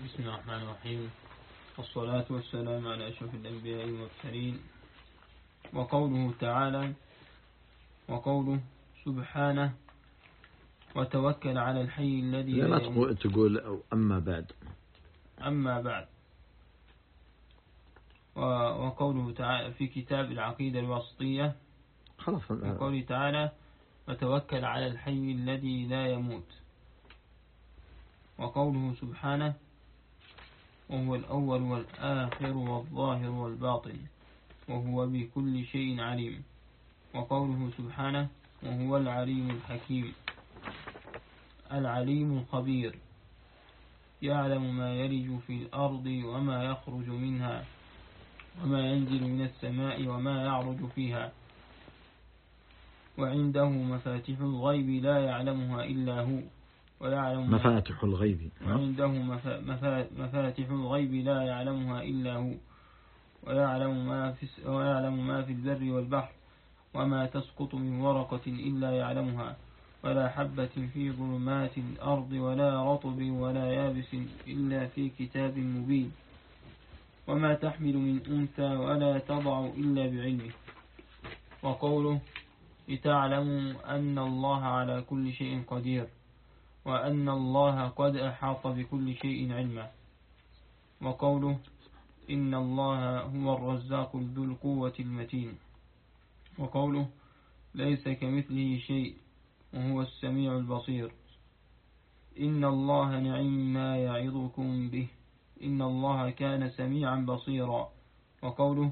بسم الله الرحمن الرحيم، والصلاة والسلام على أشرف الأنبياء والمرسلين. وقوله تعالى وقوله سبحانه وتوكل على الحي الذي لا تقول أما بعد. وقوله تعالى في كتاب العقيدة الواسطية في قوله تعالى وتوكل على الحي الذي لا يموت. وقوله سبحانه وهو الأول والآخر والظاهر والباطن وهو بكل شيء عليم. وقوله سبحانه وهو العليم الحكيم العليم الخبير يعلم ما يلج في الأرض وما يخرج منها وما ينزل من السماء وما يعرج فيها وعنده مفاتيح الغيب لا يعلمها إلا هو ويعلم مفاتيح الغيب وعنده مفاتيح الغيب لا يعلمها إلا هو ويعلم ما في البر والبحر وما تسقط من ورقة إلا يعلمها ولا حبة في ظلمات الأرض ولا رطب ولا يابس إلا في كتاب مبين وما تحمل من أنثى ولا تضع إلا بعلمه. وقوله لتعلموا أن الله على كل شيء قدير وأن الله قد أحاط بكل شيء علما. وقوله إن الله هو الرزاق ذو القوة المتين. وقوله ليس كمثله شيء وهو السميع البصير. إن الله نعم ما يعظكم به إن الله كان سميعا بصيرا. وقوله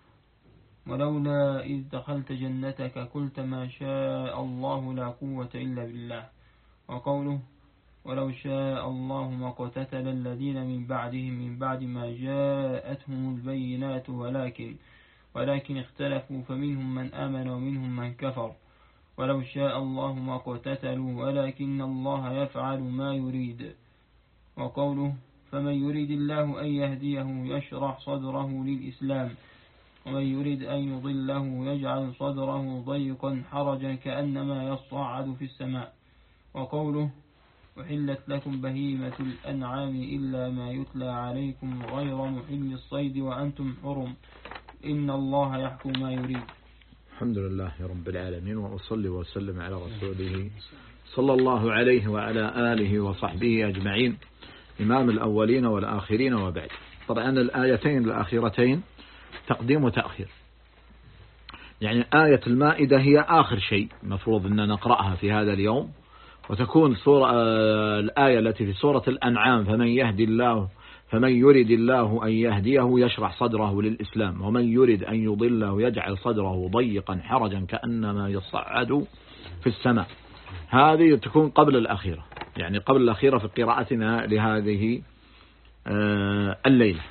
ولولا إذ دخلت جنتك قلت ما شاء الله لا قوة إلا بالله. وقوله ولو شاء الله ما اقتتل الذين من بعدهم من بعد ما جاءتهم البينات ولكن اختلفوا فمنهم من آمن ومنهم من كفر ولو شاء الله ما اقتتلوا ولكن الله يفعل ما يريد. وقوله فمن يريد الله أن يهديه يشرح صدره للإسلام ومن يريد أن يضله يجعل صدره ضيقا حرجا كأنما يصعد في السماء. وقوله وحلت لكم بهيمة الأنعام إلا ما يتلى عليكم غير محل الصيد وأنتم حرم إن الله يحكم ما يريد. الحمد لله رب العالمين، وأصلي وسلم على رسوله صلى الله عليه وعلى آله وصحبه أجمعين، إمام الأولين والآخرين وبعد. طبعا الآيتين الأخيرتين تقديم وتأخير، يعني آية المائدة هي آخر شيء مفروض أن نقرأها في هذا اليوم، وتكون الآية التي في سورة الأنعام فمن يريد الله أن يهديه يشرح صدره للإسلام ومن يريد أن يضله يجعل صدره ضيقا حرجا كأنما يصعد في السماء. هذه تكون قبل الأخيرة، يعني قبل الأخيرة في قراءتنا لهذه الليلة.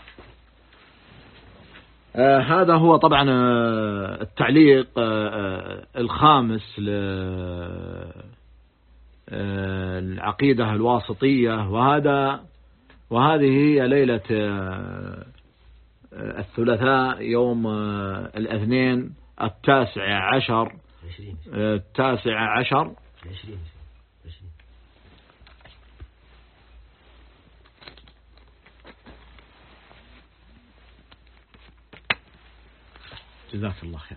هذا هو طبعا التعليق الخامس للعقيدة الواسطية، وهذه هي ليلة الثلاثاء يوم الاثنين 19 جزاك الله خير.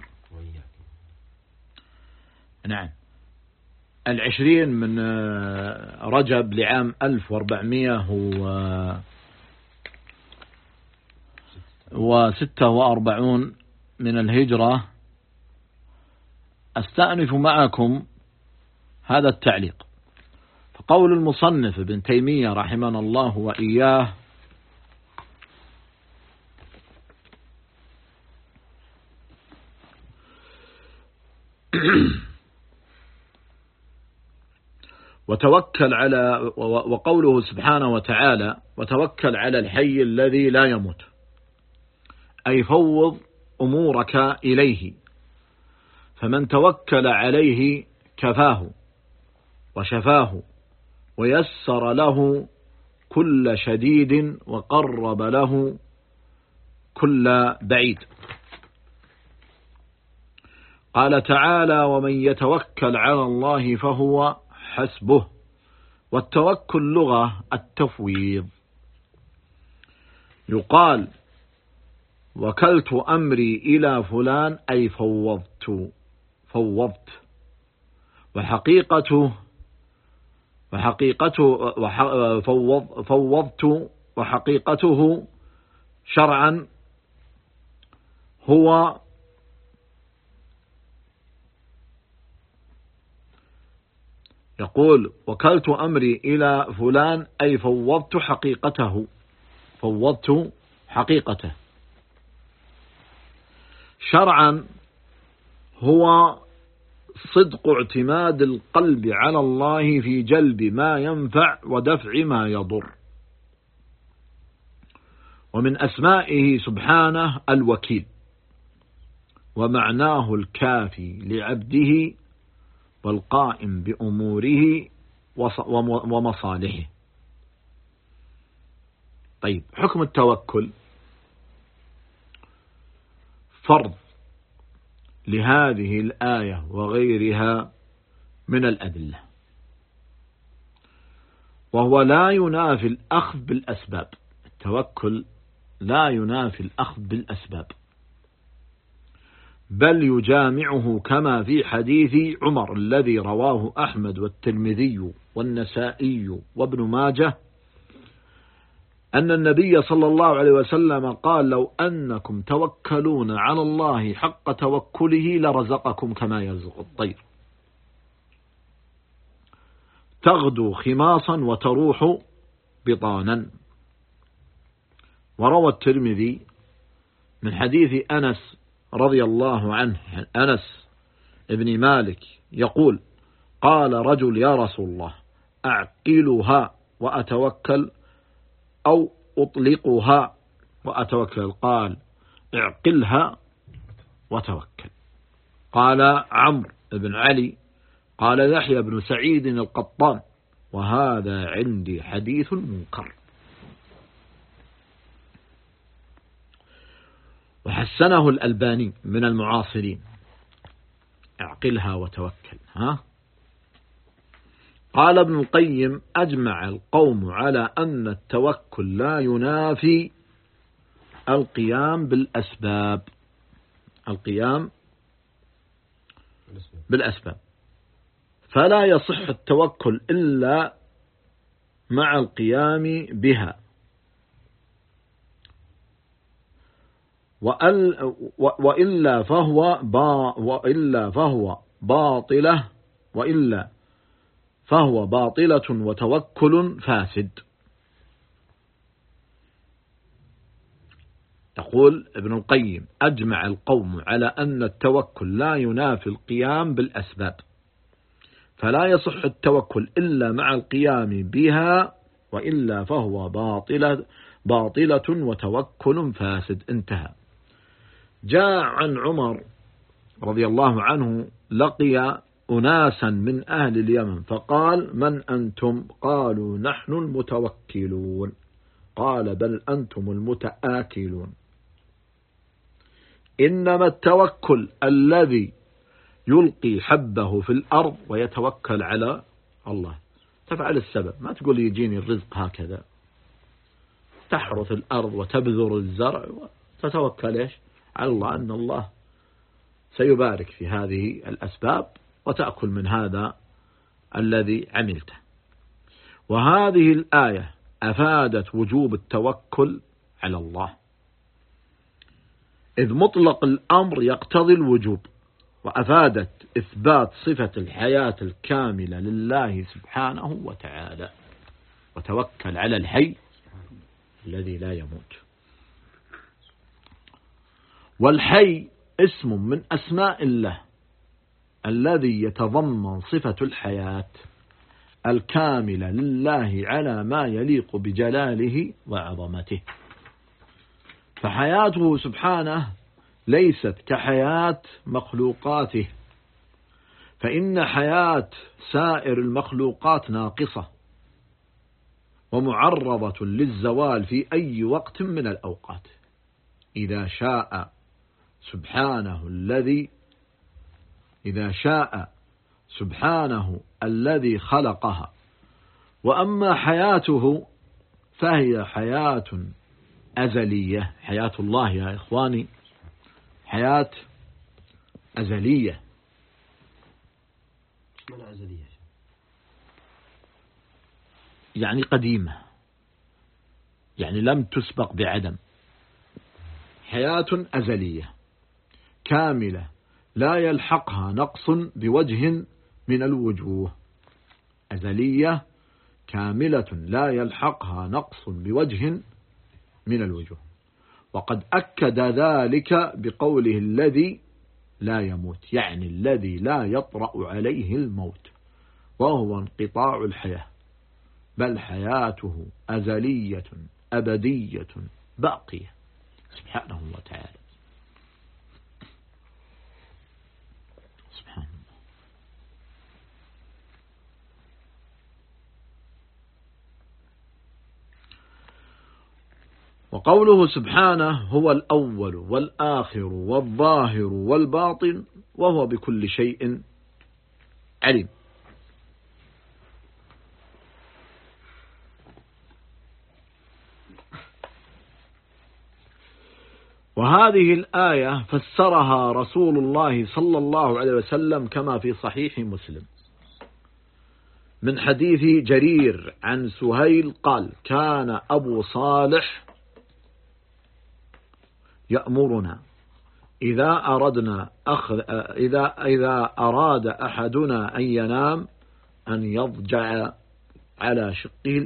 نعم 20 من رجب لعام 1446 من الهجرة. أستأنف معكم هذا التعليق. فقول المصنف ابن تيمية رحمنا الله وإياه وقوله سبحانه وتعالى وتوكل على الحي الذي لا يموت، أي فوض أمورك إليه، فمن توكل عليه كفاه وشفاه ويسر له كل شديد وقرب له كل بعيد. قال تعالى ومن يتوكل على الله فهو حسبه. والتوكل لغة التفويض، يقال وكلت أمري إلى فلان أي فوضت فوضت وحقيقته شرعا هو يقول وكلت أمري إلى فلان أي فوضت حقيقته شرعا هو صدق اعتماد القلب على الله في جلب ما ينفع ودفع ما يضر. ومن أسمائه سبحانه الوكيل، ومعناه الكافي لعبده والقائم بأموره ومصالحه. طيب، حكم التوكل فرض لهذه الآية وغيرها من الأدلة، وهو لا ينافي الأخذ بالأسباب. التوكل لا ينافي الأخذ بالأسباب، بل يجامعه، كما في حديث عمر الذي رواه أحمد والترمذي والنسائي وابن ماجه أن النبي صلى الله عليه وسلم قال لو أنكم توكلون على الله حق توكله لرزقكم كما يرزق الطير تغدو خماصا وتروح بطانا. وروى الترمذي من حديث أنس رضي الله عنه، أنس ابن مالك يقول قال رجل يا رسول الله أعقلها وأتوكل أو أطلقها وأتوكل؟ قال اعقلها وتوكل. قال عمرو بن علي قال يحيى بن سعيد القطان وهذا عندي حديث منكر. وحسنه الألباني من المعاصرين، اعقلها وتوكل. قال ابن القيم أجمع القوم على أن التوكل لا ينافي القيام بالأسباب، فلا يصح التوكل إلا مع القيام بها، وإلا فهو باطلة وتوكل فاسد. يقول ابن القيم أجمع القوم على أن التوكل لا ينافي القيام بالأسباب، فلا يصح التوكل إلا مع القيام بها، وإلا فهو باطلة وتوكل فاسد. انتهى. جاء عن عمر رضي الله عنه لقي أناسا من أهل اليمن فقال من أنتم؟ قالوا نحن المتوكلون. قال بل أنتم المتآكلون. إنما التوكل الذي يلقي حبه في الأرض ويتوكل على الله. تفعل السبب، ما تقول يجيني الرزق هكذا. تحرث الأرض وتبذر الزرع وتتوكل إيش؟ على الله، أن الله سيبارك في هذه الأسباب وتأكل من هذا الذي عملته. وهذه الآية أفادت وجوب التوكل على الله، إذ مطلق الأمر يقتضي الوجوب، وأفادت إثبات صفة الحياة الكاملة لله سبحانه وتعالى. وتوكل على الحي الذي لا يموت. والحي اسم من أسماء الله الذي يتضمن صفة الحياة الكاملة لله على ما يليق بجلاله وعظمته. فحياته سبحانه ليست كحياة مخلوقاته، فإن حياة سائر المخلوقات ناقصة ومعرضة للزوال في أي وقت من الأوقات إذا شاء سبحانه الذي خلقها. وأما حياته فهي حياة أزلية. حياة الله يا إخواني حياة أزلية. يعني قديمة، يعني لم تسبق بعدم. حياة أزلية كاملة لا يلحقها نقص بوجه من الوجوه. أزلية كاملة لا يلحقها نقص بوجه من الوجوه. وقد أكد ذلك بقوله الذي لا يموت، يعني الذي لا يطرأ عليه الموت وهو انقطاع الحياة، بل حياته أزلية أبدية باقية سبحانه وتعالى. سبحان الله. وقوله سبحانه هو الأول والآخر والظاهر والباطن وهو بكل شيء عليم. وهذه الآية فسرها رسول الله صلى الله عليه وسلم كما في صحيح مسلم من حديث جرير عن سهيل قال: كان أبو صالح يأمرنا إذا أراد أحدنا أن ينام أن يضطجع على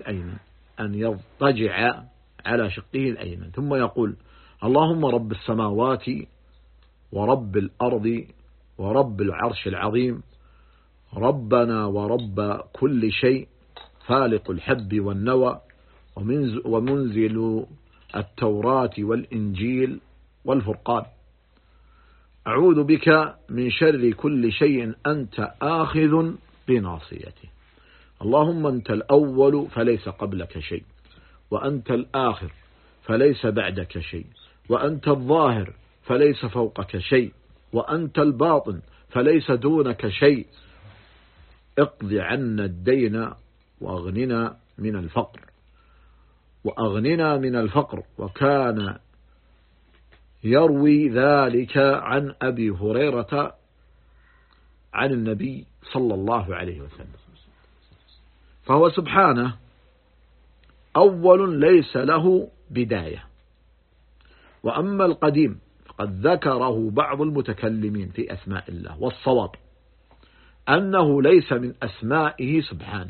شقه الأيمن، ثم يقول: اللهم رب السماوات ورب الأرض ورب العرش العظيم، ربنا ورب كل شيء، فالق الحب والنوى، ومنزل التوراة والإنجيل والفرقان، أعوذ بك من شر كل شيء أنت آخذ بناصيته، اللهم أنت الأول فليس قبلك شيء، وأنت الآخر فليس بعدك شيء، وأنت الظاهر فليس فوقك شيء، وأنت الباطن فليس دونك شيء، اقض عنا الدين وأغننا من الفقر. وكان يروي ذلك عن أبي هريرة عن النبي صلى الله عليه وسلم. فهو سبحانه أول ليس له بداية. وأما القديم فقد ذكره بعض المتكلمين في أسماء الله، والصواب أنه ليس من أسمائه سبحانه،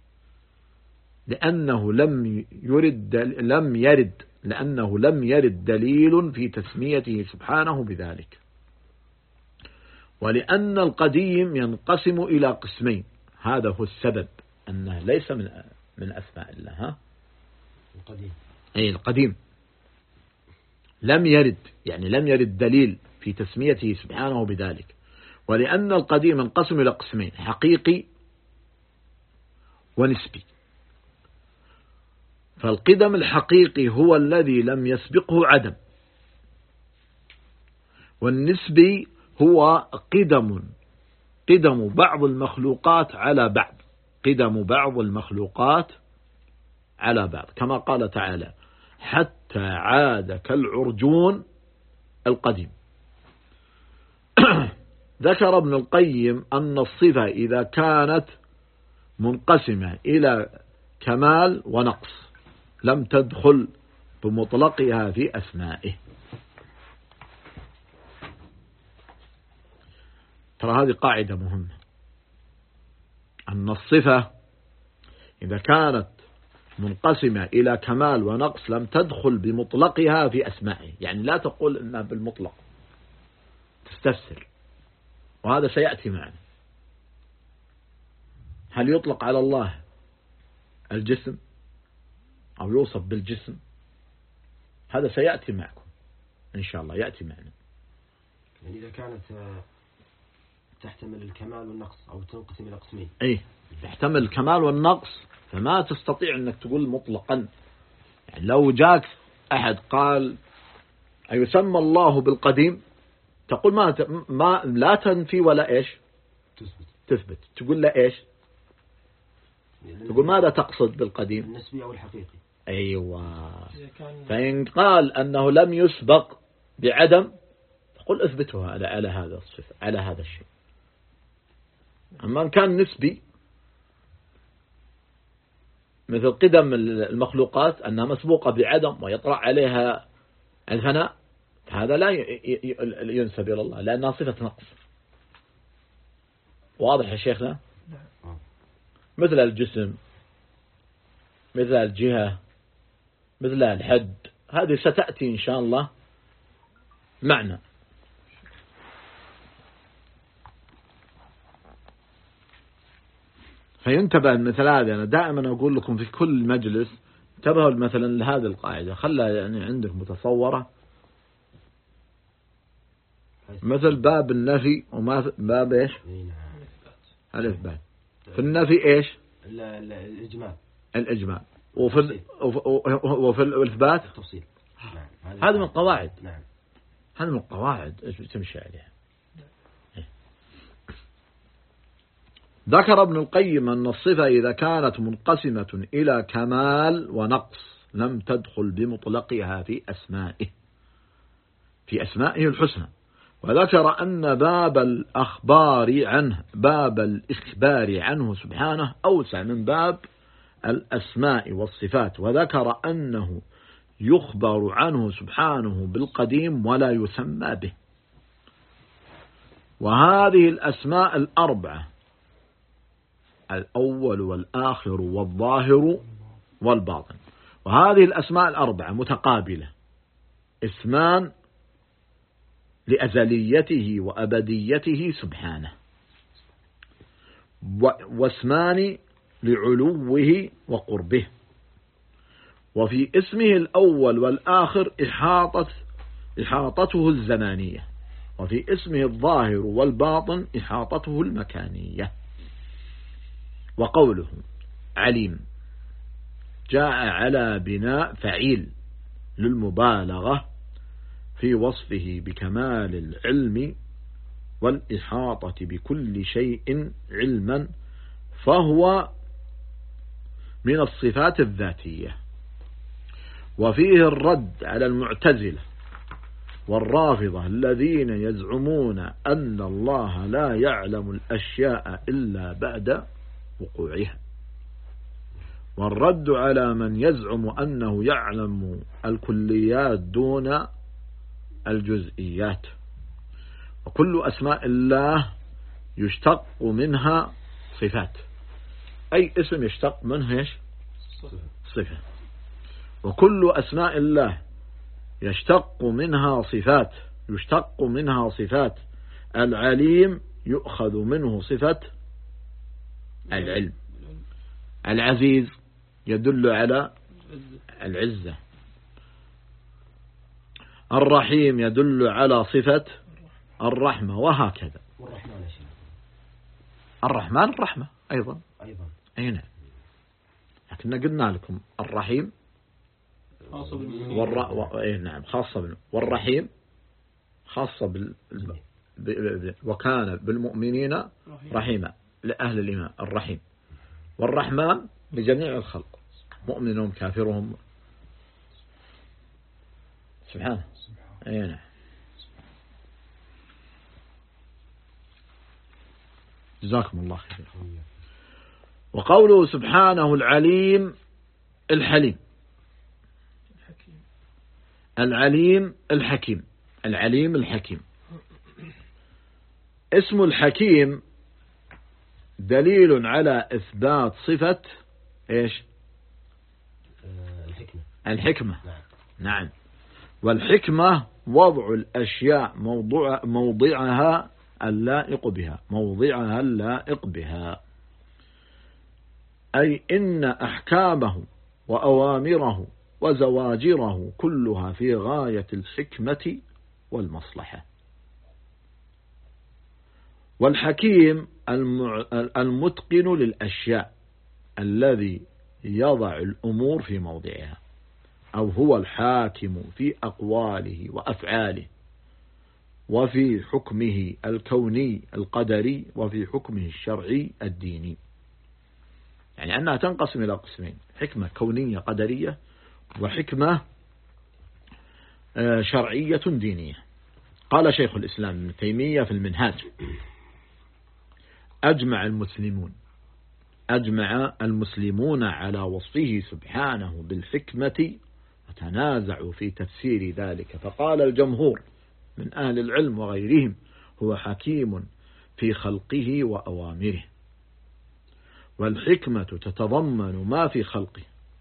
لأنه لم يرد دليل في تسميته سبحانه بذلك. ولأن القديم ينقسم إلى قسمين، هذا هو السبب أنه ليس من أسماء الله. القديم لم يرد دليل في تسميته سبحانه بذلك. ولأن القديم ينقسم إلى قسمين، حقيقي ونسبي. فالقدم الحقيقي هو الذي لم يسبقه عدم، والنسبي هو قدم بعض المخلوقات على بعض، كما قال تعالى: حتى عاد كالعرجون القديم. ذكر ابن القيم أن الصفة إذا كانت منقسمة إلى كمال ونقص لم تدخل بمطلقها في أسمائه. ترى هذه قاعدة مهمة، أن الصفة إذا كانت منقسمة إلى كمال ونقص لم تدخل بمطلقها في أسمائه. يعني لا تقول إنها بالمطلق، تستفسر، وهذا سيأتي معنا. هل يطلق على الله الجسم أو يوصف بالجسم؟ هذا سيأتي معكم إن شاء الله، يأتي معنا. يعني إذا كانت تحتمل الكمال والنقص أو تنقسم إلى قسمين، تحتمل الكمال والنقص، فما تستطيع أنك تقول مطلقا. يعني لو جاك أحد قال أيسمى الله بالقديم، تقول ما لا تنفي ولا إيش تثبت. تقول لا إيش، تقول ماذا تقصد بالقديم؟ النسبي أو الحقيقي. أيوة، فإن قال أنه لم يسبق بعدم قل اثبتها على هذا الصفة على هذا الشيء. أما إن كان نسبي مثل قدم المخلوقات أنها مسبوقة بعدم ويطرأ عليها الفناء هذا لا ينسب إلى الله لأنها صفة نقص. واضح يا شيخنا؟ مثل الجسم مثل الجهة مثل الحد هذه ستأتي إن شاء الله معنا. فينتبه مثل هذا. أنا دائما أقول لكم في كل مجلس انتبهوا مثلا لهذه القاعدة خلها يعني عندك متصورة مثل باب النفي وما باب إيش الإثبات. في النفي إيش الإجمال وفي الإثبات التفصيل. هذا من القواعد. هذا من القواعد إيش تمشي عليها. ذكر ابن القيم أن الصفة إذا كانت منقسمة إلى كمال ونقص لم تدخل بمطلقها في أسمائه الحسنى. وذكر أن باب الإخبار عنه سبحانه أوسع من باب الأسماء والصفات. وذكر أنه يخبر عنه سبحانه بالقديم ولا يسمى به. وهذه الأسماء الأربعة الأول والآخر والظاهر والباطن وهذه الأسماء الأربعة متقابلة اسمان لأزليته وأبديته سبحانه واسمان لعلوه وقربه. وفي اسمه الأول والآخر إحاطته الزمانية وفي اسمه الظاهر والباطن إحاطته المكانية. وقوله عليم جاء على بناء فعيل للمبالغة في وصفه بكمال العلم والإحاطة بكل شيء علما فهو من الصفات الذاتية. وفيه الرد على المعتزلة والرافضة الذين يزعمون أن الله لا يعلم الأشياء إلا بعد وقوعها والرد على من يزعم أنه يعلم الكليات دون الجزئيات. وكل أسماء الله يشتق منها صفات. أي اسم يشتق منه صفة. وكل أسماء الله يشتق منها صفات. العليم يؤخذ منه صفة العلم. العزيز يدل على العزة. الرحيم يدل على صفة الرحمة وهكذا. الرحمن الرحمة أيضا أي نعم. لكن قلنا لكم الرحيم نعم خاصة والرحيم خاصة وكان بالمؤمنين رحيما لأهل الإيمان الرحيم. والرحمن لجميع الخلق مؤمنهم كافرهم سبحانه أي نعم. جزاكم الله خير. وقوله سبحانه العليم الحليم العليم الحكيم. اسم الحكيم دليل على إثبات صفة إيش الحكمة. نعم. والحكمة وضع الأشياء موضعها اللائق بها أي إن أحكامه وأوامره وزواجره كلها في غاية الحكمة والمصلحة. والحكيم المتقن للأشياء الذي يضع الأمور في موضعها أو هو الحاكم في أقواله وأفعاله وفي حكمه الكوني القدري وفي حكمه الشرعي الديني. يعني أنها تنقسم إلى قسمين: حكمة كونية قدرية وحكمة شرعية دينية. قال شيخ الإسلام ابن تيمية في المنهاج: أجمع المسلمون على وصفه سبحانه بالحكمة وتنازعوا في تفسير ذلك، فقال الجمهور من أهل العلم وغيرهم: هو حكيم في خلقه وأوامره، والحكمة تتضمن ما في خلقه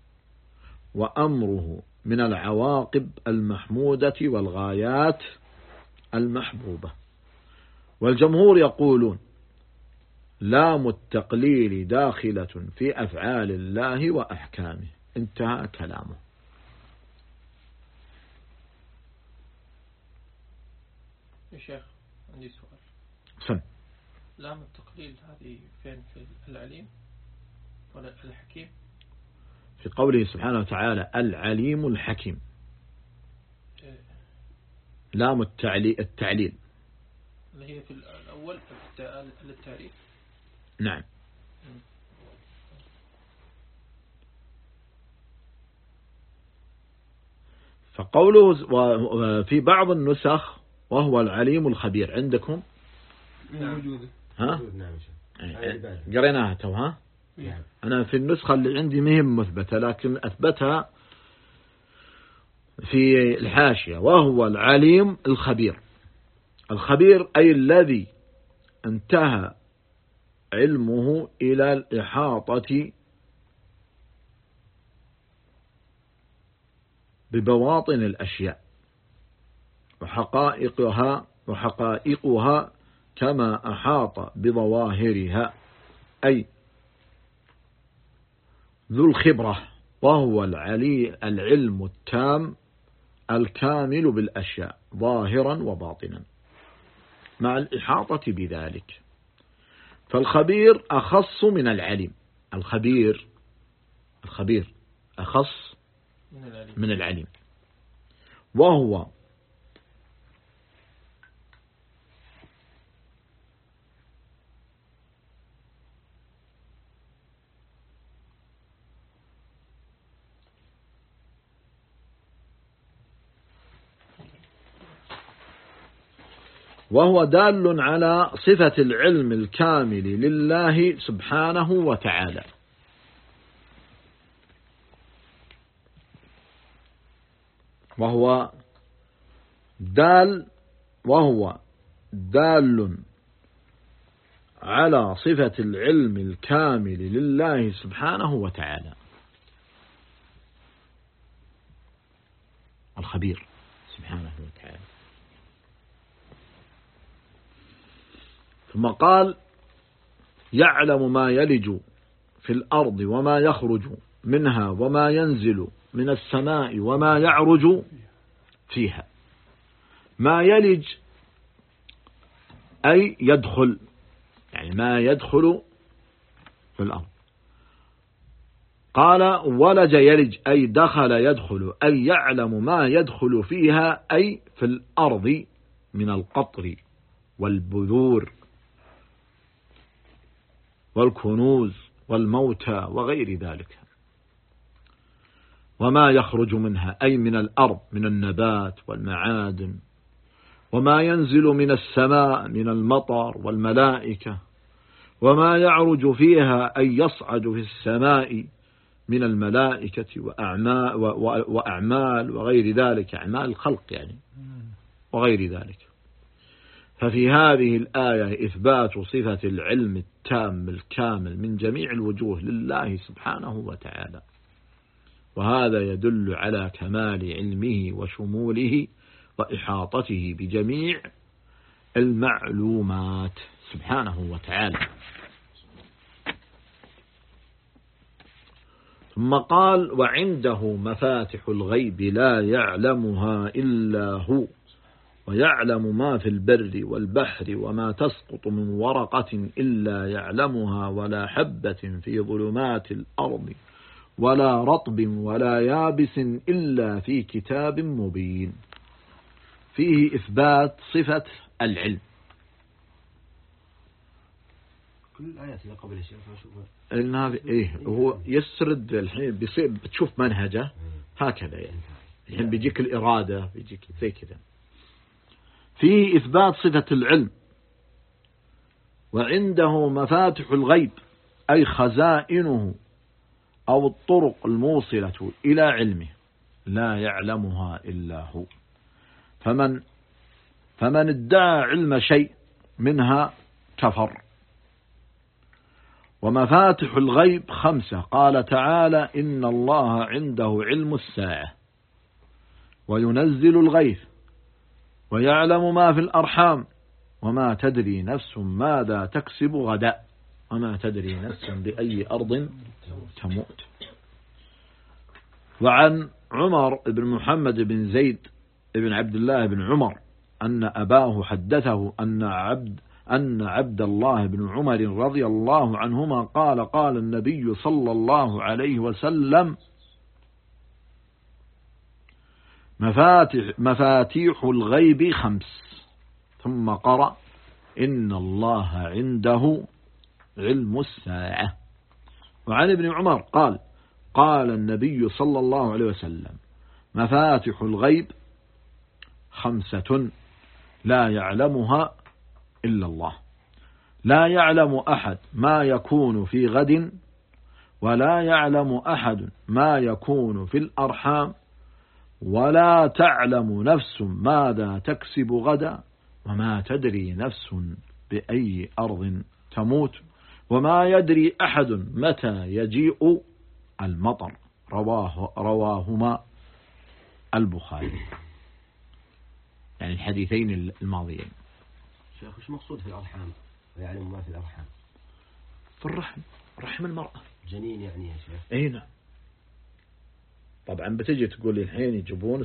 وأمره من العواقب المحمودة والغايات المحبوبة. والجمهور يقولون: لام التقليل داخلة في أفعال الله وأحكامه. انتهى كلامه. يا شيخ عندي سؤال. سم. لام التقليل هذه فين؟ في العليم ولا الحكيم؟ في قوله سبحانه وتعالى: العليم الحكيم. لام التعليل اللي هي في الأول للتعريف. نعم. فقوله في بعض النسخ: وهو العليم الخبير. عندكم موجودة. ها؟ قريناها توها. أنا في النسخة اللي عندي مهم مثبتة، لكن أثبتها في الحاشية: وهو العليم الخبير. الخبير أي الذي انتهى علمه إلى الإحاطة ببواطن الأشياء وحقائقها كما أحاط بظواهرها، أي ذو الخبرة. وهو العلم التام الكامل بالأشياء ظاهرا وباطنا مع الإحاطة بذلك. فالخبير أخص من العليم. الخبير أخص من العليم. وهو دال على صفة العلم الكامل لله سبحانه وتعالى. وهو دال على صفة العلم الكامل لله سبحانه وتعالى، الخبير سبحانه وتعالى. ثم قال: يعلم ما يلج في الأرض وما يخرج منها وما ينزل من السماء وما يعرج فيها. ما يلج أي يدخل، يعني ما يدخل في الأرض. قال: ولج يلج أي دخل يدخل، أي يعلم ما يدخل فيها، أي في الأرض من القطر والبذور والكنوز والموتى وغير ذلك. وما يخرج منها أي من الأرض من النبات والمعادن. وما ينزل من السماء من المطر والملائكة. وما يعرج فيها أي يصعد في السماء من الملائكة وأعمال وغير ذلك، أعمال الخلق يعني وغير ذلك. ففي هذه الآية إثبات صفة العلم التام الكامل من جميع الوجوه لله سبحانه وتعالى، وهذا يدل على كمال علمه وشموله وإحاطته بجميع المعلومات سبحانه وتعالى. ثم قال: وعنده مفاتح الغيب لا يعلمها إلا هو، ويعلم ما في البر والبحر وما تسقط من ورقة إلا يعلمها ولا حبة في ظلمات الأرض ولا رطب ولا يابس إلا في كتاب مبين. فيه إثبات صفة العلم. كل الآيات اللي قبل الشيخ هو يسرد الحين بتشوف منهجه هكذا يعني. الحين بيجيك الإرادة، بيجيك زي كذا. فيه إثبات صفة العلم، وعنده مفاتح الغيب أي خزائنه أو الطرق الموصلة إلى علمه لا يعلمها إلا هو. فمن ادعى علم شيء منها كفر. ومفاتح الغيب 5، قال تعالى: إن الله عنده علم الساعة وينزل الغيث ويعلم ما في الأرحام وما تدري نفس ماذا تكسب غدا وما تدري نفس بأي أرض تموت. وعن عمر بن محمد بن زيد بن عبد الله بن عمر أن أباه حدثه أن عبد الله بن عمر رضي الله عنهما قال: قال النبي صلى الله عليه وسلم: مفاتيح الغيب 5، ثم قرأ: إن الله عنده علم الساعة. وعن ابن عمر قال: قال النبي صلى الله عليه وسلم: مفاتيح الغيب 5 لا يعلمها إلا الله، لا يعلم أحد ما يكون في غد، ولا يعلم أحد ما يكون في الأرحام، ولا تعلم نفس ماذا تكسب غدا، وما تدري نفس بأي أرض تموت، وما يدري أحد متى يجيء المطر. رواهما البخاري. يعني الحديثين الماضيين. شيخ وش مقصود في الأرحام؟ ويعلم ما في الأرحام؟ في الرحم، رحم المرأة، جنين يعني يا شيخ. اي نعم. طبعا بتجي تقول لي الحين يجيبون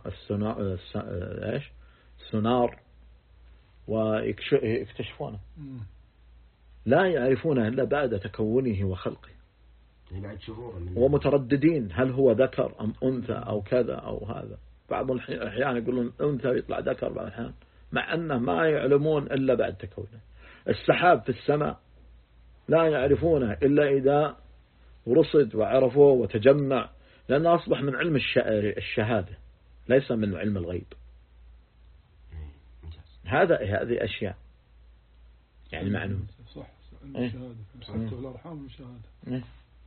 السونار ويكتشفونه، لا يعرفونه إلا بعد تكونه وخلقه، بعد شهور ومترددين هل هو ذكر أم أنثى أو كذا أو هذا. بعض الأحيان يقولون أنثى يطلع ذكر، بعض الأحيان مع أنه ما يعلمون إلا بعد تكونه. السحاب في السماء لا يعرفونه إلا إذا رصد وعرفوه وتجمع، لأنه أصبح من علم الشهادة ليس من علم الغيب. هذه أشياء يعني معلوم. صح. الشهادة حتى الأرحام الشهادة.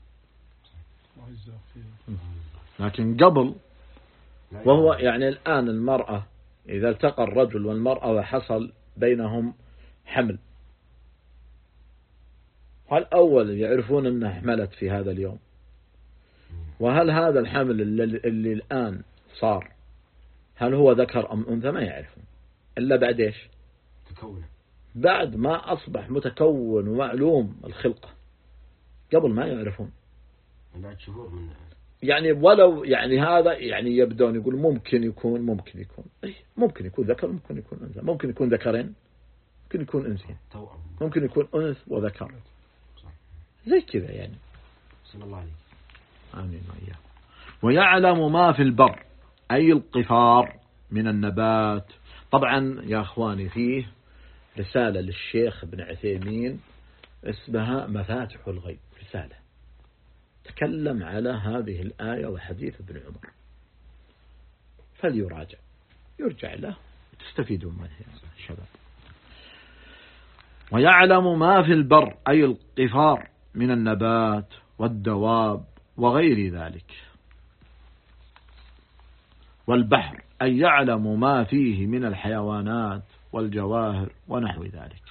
لكن قبل، وهو يعني الآن المرأة إذا التقى الرجل والمرأة وحصل بينهم حمل، هل أول يعرفون أنها حملت في هذا اليوم؟ وهل هذا الحمل اللي الآن صار هل هو ذكر أم أنثى؟ ما يعرفون إلا بعد إيش؟ تكونه، بعد ما أصبح متكون ومعلوم الخلقة. قبل ما يعرفون، بعد شهور من يعني ولو يعني هذا يعني يبدون يقول ممكن يكون ممكن يكون ذكر، ممكن يكون أنثى، ممكن يكون ذكرين، ممكن يكون أنثيين، ممكن يكون أنثى وذكر، زي كذا يعني. صلى الله عليه. آمين وإياه. ويعلم ما في البر أي القفار من النبات. طبعا يا أخواني فيه رسالة للشيخ ابن عثيمين اسمها مفاتح الغيب، رسالة تكلم على هذه الآية وحديث ابن عمر، يرجع له تستفيدون منه يا شباب. ويعلم ما في البر أي القفار من النبات والدواب وغير ذلك. والبحر أي يعلم ما فيه من الحيوانات والجواهر ونحو ذلك.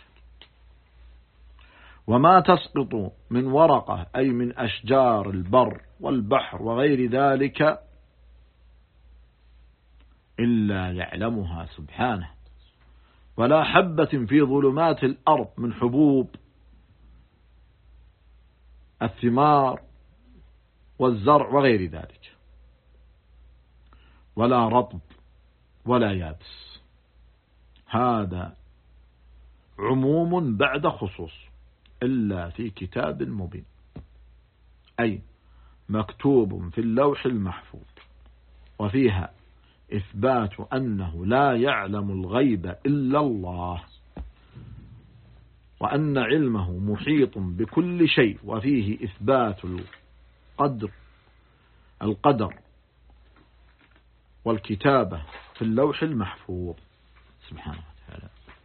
وما تسقط من ورقة أي من أشجار البر والبحر وغير ذلك إلا يعلمها سبحانه. ولا حبة في ظلمات الأرض من حبوب الثمار والزرع وغير ذلك، ولا رطب ولا يابس. هذا عموم بعد خصوص إلا في كتاب مبين، أي مكتوب في اللوح المحفوظ. وفيها إثبات أنه لا يعلم الغيب إلا الله، وأن علمه محيط بكل شيء. وفيه إثبات القدر والكتابة في اللوح المحفوظ سبحانه وتعالى.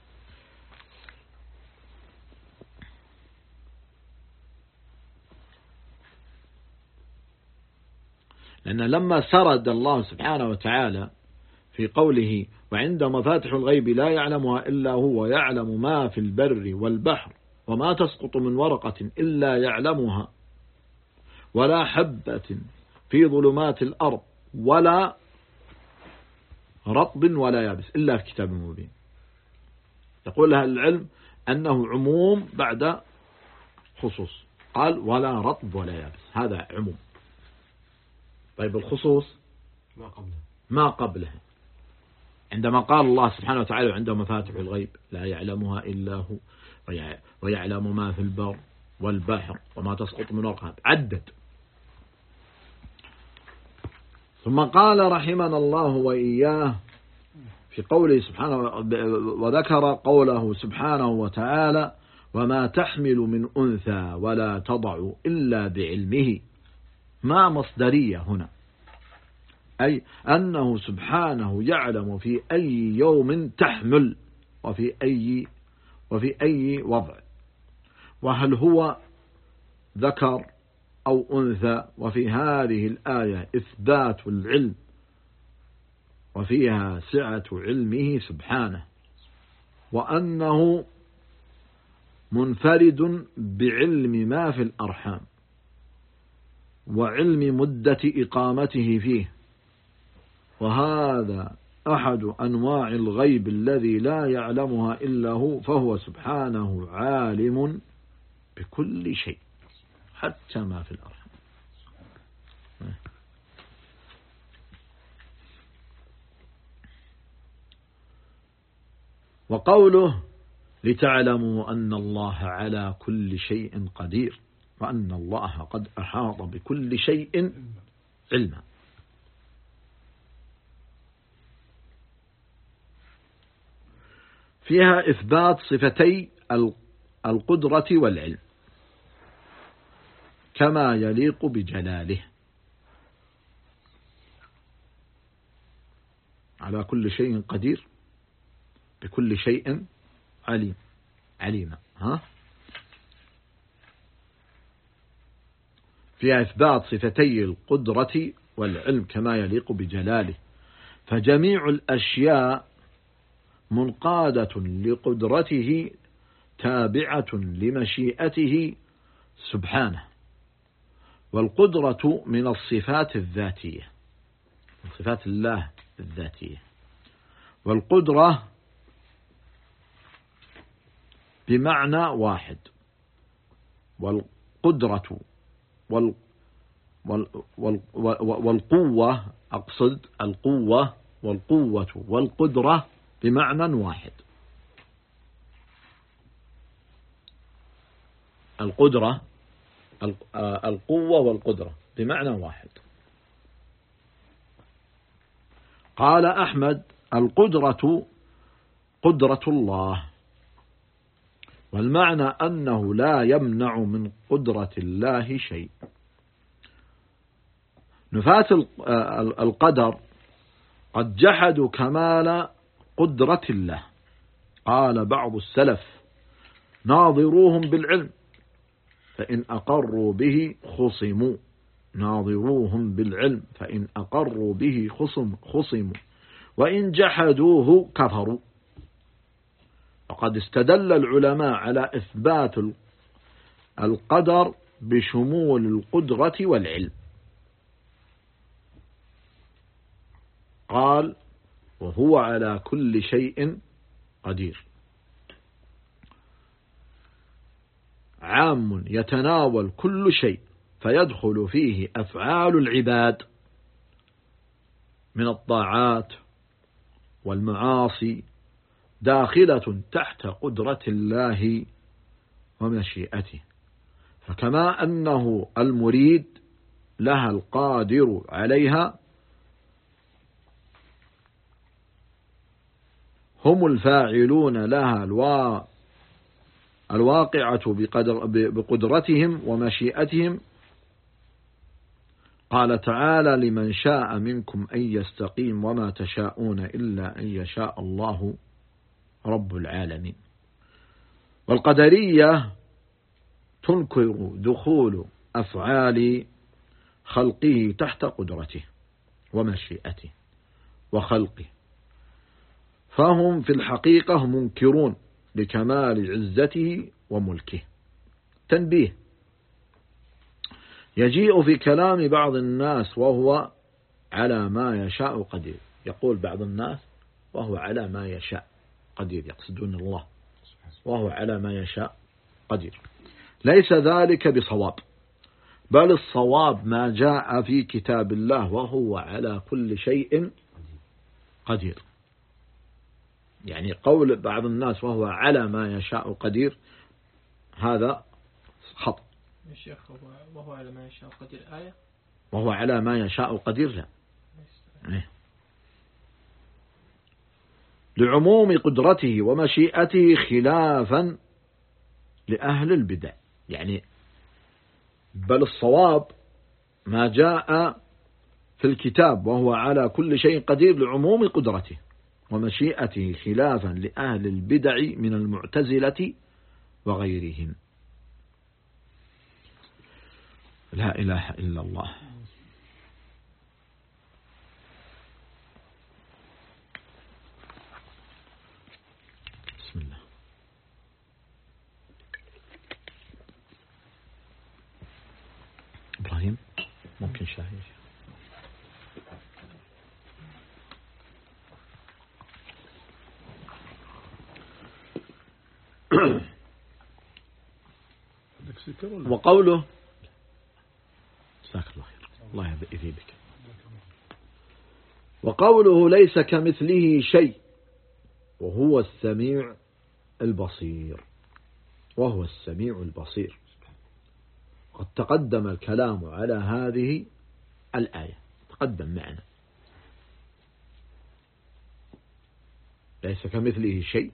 لأن لما سرد الله سبحانه وتعالى في قوله وعند مفاتح الغيب لا يعلمها إلا هو يعلم ما في البر والبحر وما تسقط من ورقة إلا يعلمها ولا حبة في ظلمات الأرض ولا رطب ولا يابس إلا في كتاب مبين. يقول أهل العلم أنه عموم بعد خصوص، قال ولا رطب ولا يابس، هذا عموم. طيب الخصوص ما قبله عندما قال الله سبحانه وتعالى عنده مفاتح الغيب لا يعلمها إلا هو ويعلم ما في البر والبحر وما تسقط من ورقة، عدد. ثم قال رحمنا الله وإياه في قوله سبحانه وذكر قوله سبحانه وتعالى وما تحمل من أنثى ولا تضع إلا بعلمه، ما مصدرية هنا، أي أنه سبحانه يعلم في أي يوم تحمل وفي أي وضع، وهل هو ذكر أو أنثى. وفي هذه الآية إثبات العلم وفيها سعة علمه سبحانه، وأنه منفرد بعلم ما في الأرحام وعلم مدة إقامته فيه، وهذا أحد أنواع الغيب الذي لا يعلمها إلا هو، فهو سبحانه عالم بكل شيء حتى ما في الأرحام. وقوله لتعلموا أن الله على كل شيء قدير وأن الله قد أحاط بكل شيء علما. فيها إثبات صفتي القدرة والعلم كما يليق بجلاله، على كل شيء قدير بكل شيء عليما. فيها إثبات صفتي القدرة والعلم كما يليق بجلاله، فجميع الأشياء منقادة لقدرته تابعة لمشيئته سبحانه، والقدرة من الصفات الذاتية، من صفات الله الذاتية، والقدرة بمعنى واحد، والقدرة والقوة، أقصد القوة والقوة والقدرة بمعنى واحد. القوة والقدرة بمعنى واحد. قال أحمد القدرة قدرة الله، والمعنى أنه لا يمنع من قدرة الله شيء. نفاة القدر قد جحدوا كمال قدرة الله. قال بعض السلف ناظروهم بالعلم فإن أقروا به خصموا، ناظروهم بالعلم فإن أقروا به خصموا وإن جحدوه كفروا. وقد استدل العلماء على إثبات القدر بشمول القدرة والعلم. قال وهو على كل شيء قدير، عام يتناول كل شيء، فيدخل فيه أفعال العباد من الطاعات والمعاصي داخلة تحت قدرة الله ومشيئته، فكما أنه المريد لها القادر عليها، هم الفاعلون لها الواقعة بقدرتهم ومشيئتهم. قال تعالى لمن شاء منكم أن يستقيم وما تشاءون إلا أن يشاء الله رب العالمين. والقدرية تنكر دخول أفعال خلقه تحت قدرته ومشيئته وخلقه، فهم في الحقيقة منكرون لكمال عزته وملكه. تنبيه: يجيء في كلام بعض الناس وهو على ما يشاء قدير. يقول بعض الناس وهو على ما يشاء قدير، يقصدون الله، وهو على ما يشاء قدير. ليس ذلك بصواب، بل الصواب ما جاء في كتاب الله وهو على كل شيء قدير. يعني قول بعض الناس وهو على ما يشاء قدير هذا خطأ. الشيخ وهو على ما يشاء قدير آية، وهو على ما يشاء قدير لا، لعموم قدرته ومشيئته خلافا لأهل البدع. يعني بل الصواب ما جاء في الكتاب وهو على كل شيء قدير لعموم قدرته ومشيئته خلافا لأهل البدع من المعتزلة وغيرهم. لا إله إلا الله. بسم الله. إبراهيم ممكن شاهي. وقوله جزاك الله خير الله يثيبك. وقوله ليس كمثله شيء وهو السميع البصير، وهو السميع البصير. قد تقدم الكلام على هذه الآية، تقدم معنا. ليس كمثله شيء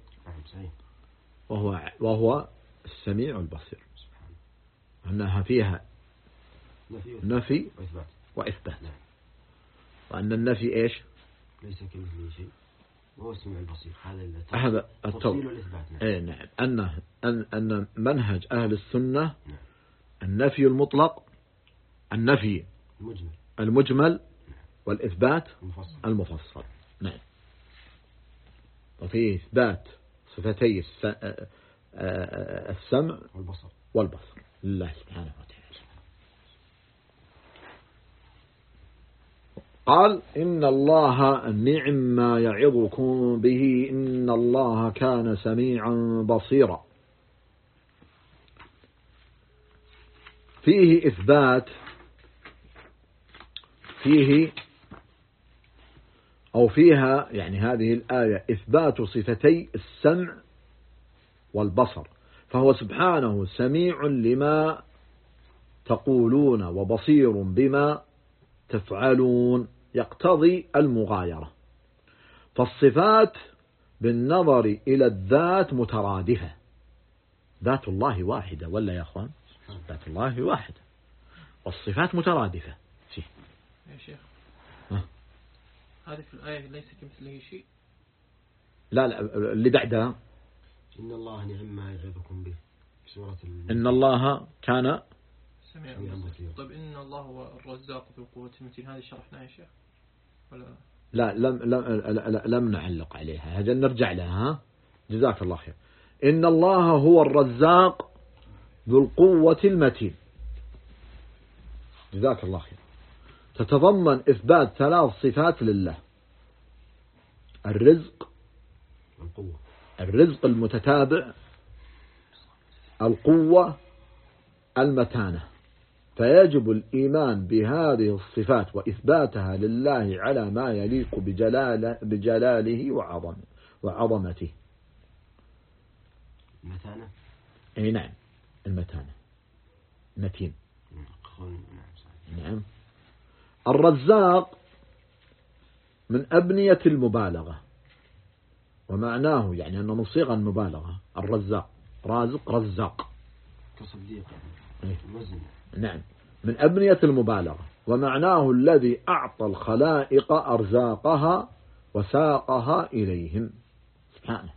وهو السميع البصير، أنها فيها نفي وإثبات. وأن النفي إيش؟ ليس كمثله شيء وهو السميع البصير. هذا التفصيل والإثبات. نعم. أن منهج أهل السنة النفي المطلق، النفي المجمل، والإثبات المفصل. نعم. وفيه إثبات صفتي السمع والبصر لله سبحانه وتعالى. قال إن الله نعم ما يعظكم به إن الله كان سميعا بصيرا. فيه إثبات، فيها يعني هذه الآية إثبات صفتي السمع والبصر، فهو سبحانه سميع لما تقولون وبصير بما تفعلون، يقتضي المغايرة. فالصفات بالنظر إلى الذات مترادفة. ذات الله واحدة ولا يا أخوان؟ ذات الله واحدة والصفات مترادفة فيه. يا شيخ هذه في الآية ليس كمثله شيء. لا اللي بعدها إن الله نعم ما يعظكم به في سورة إن الله كان سميعا بصيرا. طيب إن الله هو الرزاق ذو القوة المتين، هذه شرحناها يا شيخ ولا لا؟ لم نعلق عليها، هذا نرجع لها. جزاك الله خير. إن الله هو الرزاق ذو القوة المتين. جزاك الله خير. تتضمن إثبات 3 صفات لله: الرزق المتتابع، القوة، المتانة. فيجب الإيمان بهذه الصفات وإثباتها لله على ما يليق بجلاله وعظمته. المتانة؟ أي نعم، المتانة متين. نعم. الرزاق من أبنية المبالغة، ومعناه يعني أنه من صيغ المبالغة. الرزاق رازق رزاق كصديق نعم، من أبنية المبالغة. ومعناه الذي أعطى الخلائق أرزاقها وساقها إليهم سبحانه.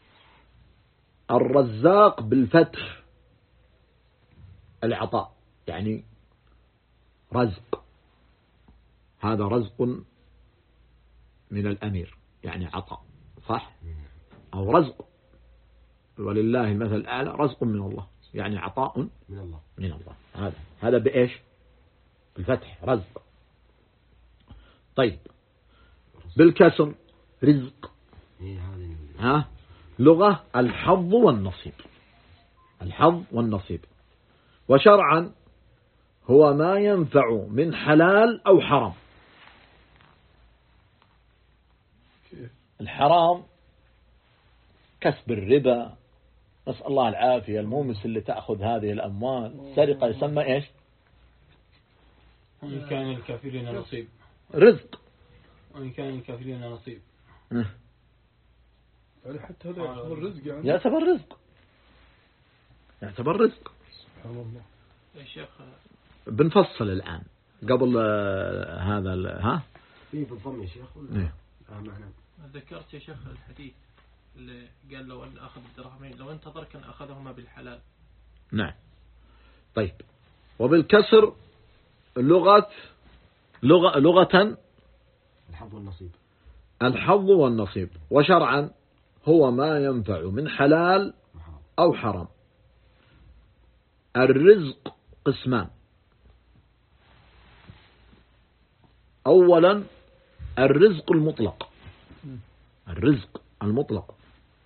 الرزاق بالفتح العطاء، يعني رزق، هذا رزق من الأمير يعني عطاء، صح؟ أو رزق، ولله المثل الأعلى، رزق من الله يعني عطاء من الله. هذا بإيش؟ بالفتح رزق. طيب بالكسر رزق، لغة الحظ والنصيب، الحظ والنصيب. وشرعا هو ما ينفع من حلال أو حرام. الحرام كسب الربا، نسأل الله العافية، المومس اللي تأخذ هذه الأموال سرقة، يسمى إيش؟ وإن كان الكافرين نصيب، رزق. وإن كان الكافرين نصيب، يعني حتى هذا يعتبر رزق، يعني يعتبر رزق، يعتبر رزق. سبحان الله يا شيخ. بنفصل الآن قبل هذا ها في بالضم يا شيخ معنى. ذكرت يا شيخ الحديث اللي قال لو أن أخذ الدرهمين لو انتظر كان أخذهما بالحلال. نعم. طيب وبالكسر لغة الحظ والنصيب، الحظ والنصيب. وشرعا هو ما ينفع من حلال أو حرام. الرزق قسمان: أولا الرزق المطلق، الرزق المطلق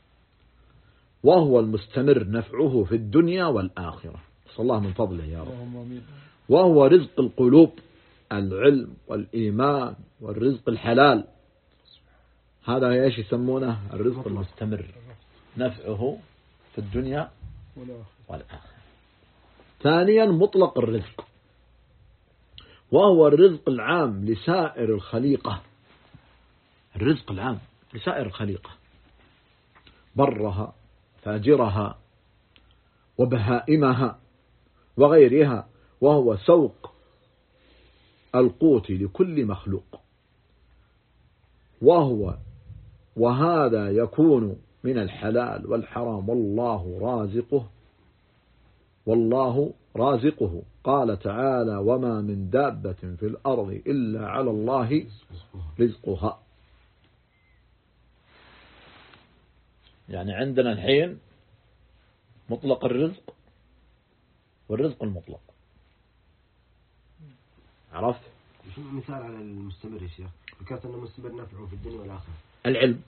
وهو المستمر نفعه في الدنيا والآخرة، صلى الله من فضله يا رب. وهو رزق القلوب، العلم والإيمان والرزق الحلال، هذا ايش يسمونه؟ الرزق المستمر نفعه في الدنيا والآخرة. ثانيا مطلق الرزق، وهو الرزق العام لسائر الخليقة، الرزق العام لسائر الخليقة، برها فاجرها وبهائمها وغيرها، وهو سوق القوت لكل مخلوق، وهذا يكون من الحلال والحرام، والله رازقه. قال تعالى: وما من دابة في الأرض إلا على الله رزقها. يعني عندنا الحين مطلق الرزق والرزق المطلق، عرفت؟ شنو مثال على المستمر يا شيخ؟ ذكرت أنه مستمر نفعه في الدنيا والآخرة. العلم،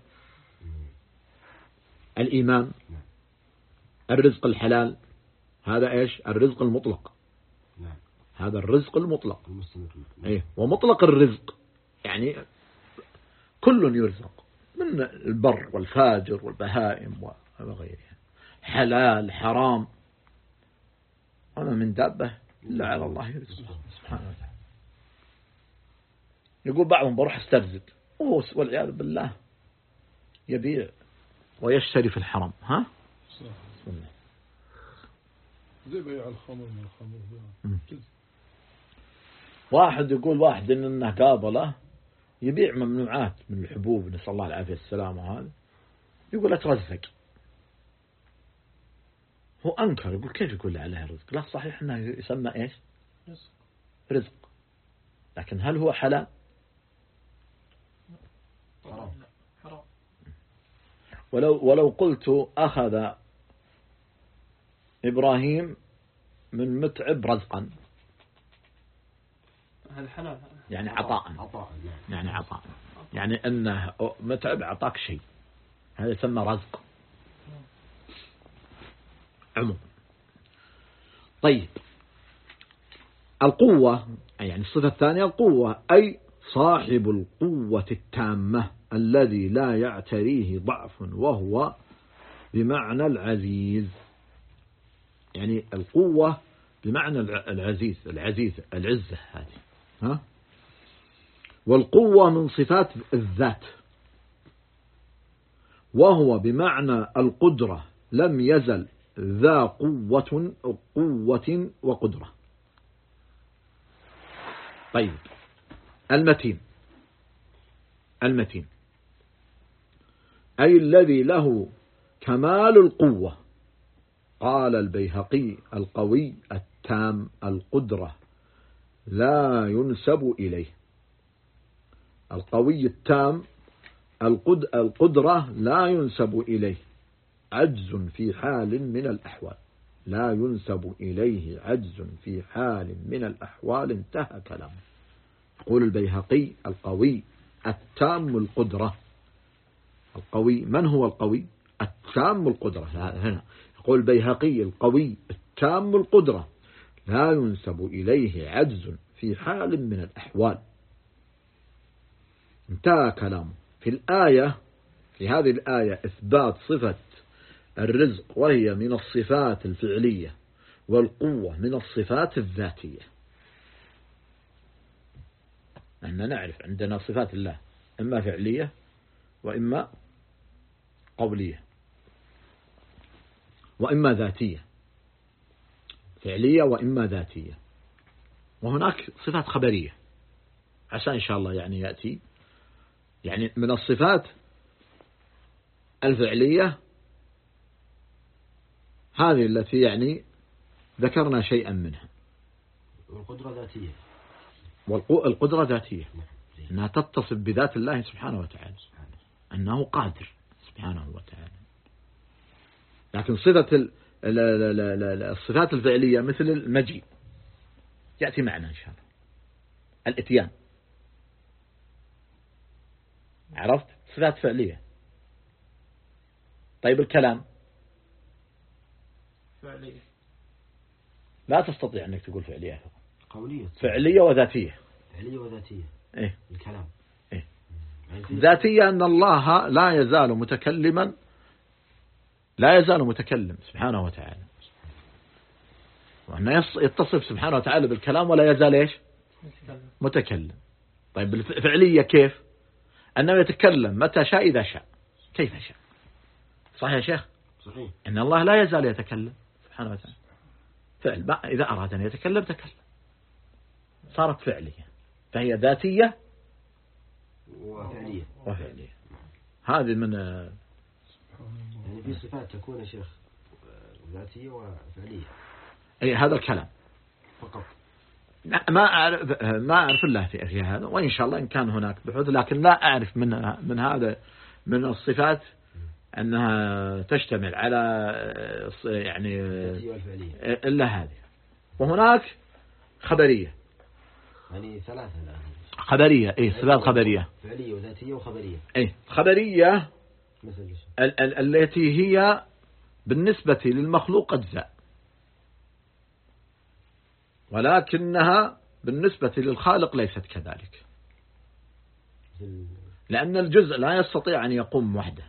الإيمان، الرزق الحلال، هذا إيش؟ الرزق المطلق. هذا الرزق المطلق المستمر. إيه. ومطلق الرزق يعني كل يرزق، من البر والفاجر والبهائم وغيرها، حلال حرام، وما من دابة إلا على الله يرزقها سبحانه وتعالى. يقول بعضهم بروح استرزق، والعياذ بالله يبيع ويشتري في الحرام. ها؟ زي بيع الخمر من الخمر. واحد يقول واحد إنه قابله يبيع ممنوعات من الحبوب، نسأل الله العافية السلامة، هذا يقول أترزق. هو أنكر، يقول كيف يقول عليه رزق؟ لا صحيح أنه يسمى إيش؟ رزق. لكن هل هو حلال؟ حرام. ولو قلت أخذ إبراهيم من متعب رزقا، هل حلال؟ يعني عطاء، يعني عطاء، يعني أنه متعب عطاك شيء، هذا يسمى رزق عموما. طيب القوة، يعني الصفة الثانية القوة، أي صاحب القوة التامة الذي لا يعتريه ضعف، وهو بمعنى العزيز، يعني القوة بمعنى العزيز، العزة هذه. ها؟ والقوة من صفات الذات، وهو بمعنى القدرة، لم يزل ذا قوة وقدرة. طيب المتين أي الذي له كمال القوة. قال البيهقي القوي التام القدرة لا ينسب إليه. القوي التام القدرة لا ينسب إليه عجز في حال من الأحوال. لا ينسب إليه عجز في حال من الأحوال. انتهى كلامه. يقول البيهقي القوي التام القدرة. القوي من هو القوي؟ التام القدرة. هنا يقول البيهقي القوي التام القدرة لا ينسب إليه عجز في حال من الأحوال. انتهى كلامه. في هذه الآية إثبات صفة الرزق وهي من الصفات الفعلية والقوة من الصفات الذاتية. نحن نعرف عندنا صفات الله إما فعلية وإما قولية وإما ذاتية. فعلية وإما ذاتية. وهناك صفات خبرية عشان إن شاء الله يعني يأتي يعني من الصفات الفعلية هذه التي يعني ذكرنا شيئا منها. والقدرة ذاتية. والقدرة ذاتية أنها تتصف بذات الله سبحانه وتعالى أنه قادر سبحانه وتعالى. لكن صفة الصفات الفعلية مثل المجيء يأتي معنا إن شاء الله. الإتيان عرفت صفات فعلية. طيب الكلام فعلية لا تستطيع أنك تقول فعلية فقط. قولية. فعلية وذاتية. فعلية وذاتية. إيه؟ الكلام. إيه؟ ذاتية أن الله لا يزال متكلما لا يزال متكلم سبحانه وتعالى. وأنه يتصف سبحانه وتعالى بالكلام ولا يزال إيش متكلم. طيب الفعلية كيف؟ أنه يتكلم متى شاء إذا شاء كيف شاء. صحيح يا شيخ؟ صحيح. إن الله لا يزال يتكلم سبحانه وتعالى. فعل إذا أراد أن يتكلم تكلم. صارت فعلية. فهي ذاتية وفعلية. هذه من يعني في صفات تكون يا شيخ ذاتية وفعلية. أي هذا الكلام فقط. ما أعرف الله في هذا. وإن شاء الله إن كان هناك بحث لكن لا أعرف من هذا من الصفات أنها تشتمل على يعني إلا هذه. وهناك خبرية يعني ثلاثة الآن. خبرية. إيه صفات خبرية. فعلية وذاتية وخبرية. إيه خبرية مثل التي هي بالنسبة للمخلوق أجزاء ولكنها بالنسبة للخالق ليست كذلك. لأن الجزء لا يستطيع أن يقوم وحده.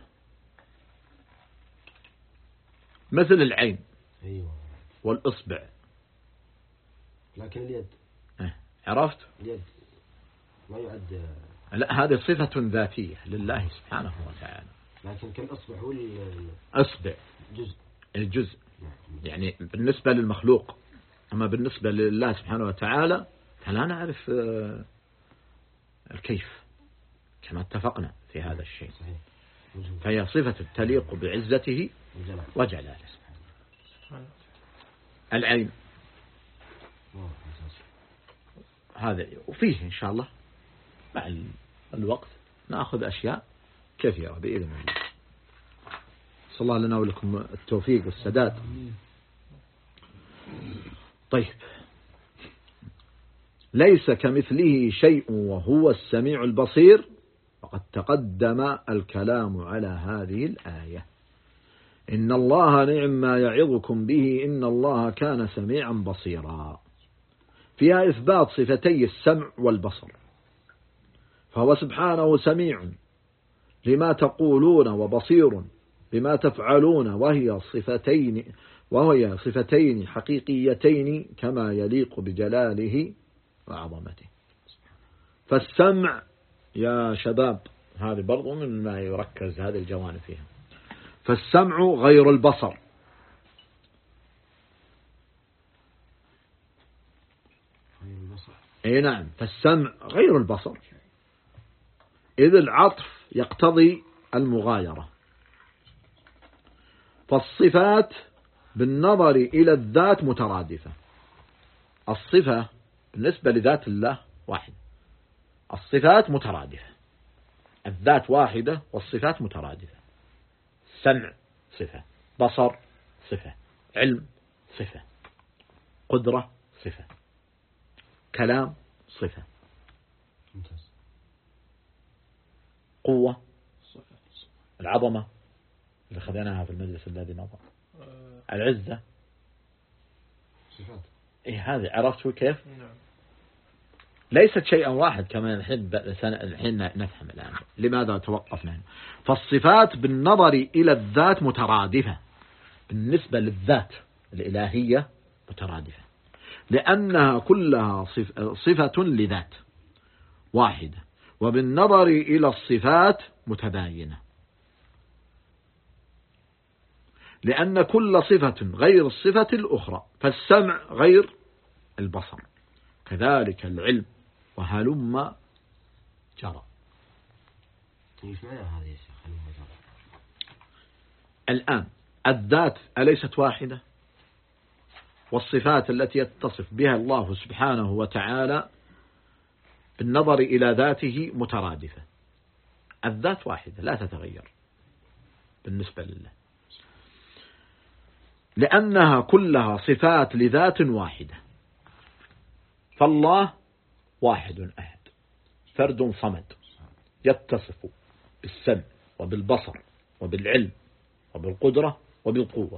مثل العين. أيوة. والإصبع. لكن اليد. عرفت؟ اليد ما يعد. لا هذه صفة ذاتية لله سبحانه وتعالى. لكن كالإصبع هو الإصبع الجزء يعني بالنسبة للمخلوق. أما بالنسبة لله سبحانه وتعالى فلا نعرف الكيف كما اتفقنا في هذا الشيء. فهي صفة تليق بعزته وجلاله. العين هذا وفيه إن شاء الله مع الوقت نأخذ أشياء كثيرة بإذن الله. صلى الله لنا ولكم التوفيق والسداد. طيب ليس كمثله شيء وهو السميع البصير. وقد تقدم الكلام على هذه الآية. إن الله نعم ما يعظكم به إن الله كان سميعا بصيرا. فيها إثبات صفتي السمع والبصر. فهو سبحانه سميع لما تقولون وبصير بما تفعلون وهي صفتين حقيقيتين كما يليق بجلاله وعظمته. فالسمع يا شباب هذه برضو من ما يركز هذه الجوانب فيها. فالسمع غير البصر. أي نعم، فالسمع غير البصر، إذ العطف يقتضي المغايرة. فالصفات بالنظر إلى الذات مترادفة. الصفة بالنسبة لذات الله واحد، الصفات مترادفة، الذات واحدة والصفات مترادفة. سمع صفة، بصر صفة، علم صفة، قدرة صفة، كلام صفة، قوة، العظمة اللي خذيناها في المجلس الذي مضى، العزة، صفات. إيه هذه عرفتوا كيف؟ ليست شيئا واحد كما الحين نفهم الآن. لماذا توقفنا هنا؟ فالصفات بالنظر إلى الذات مترادفة، بالنسبة للذات الإلهية مترادفة، لأنها كلها صفة لذات واحدة، وبالنظر إلى الصفات متباينة، لأن كل صفة غير الصفة الأخرى، فالسمع غير البصر، كذلك العلم، وهلم جرى. كيف معنى هذه يا شيخ هلم جرى؟ الآن الذات أليست واحدة؟ والصفات التي يتصف بها الله سبحانه وتعالى بالنظر إلى ذاته مترادفة. الذات واحدة لا تتغير بالنسبة لله، لأنها كلها صفات لذات واحدة. فالله واحد أحد، فرد صمد، يتصف بالسمع وبالبصر وبالعلم وبالقدرة وبالقوة،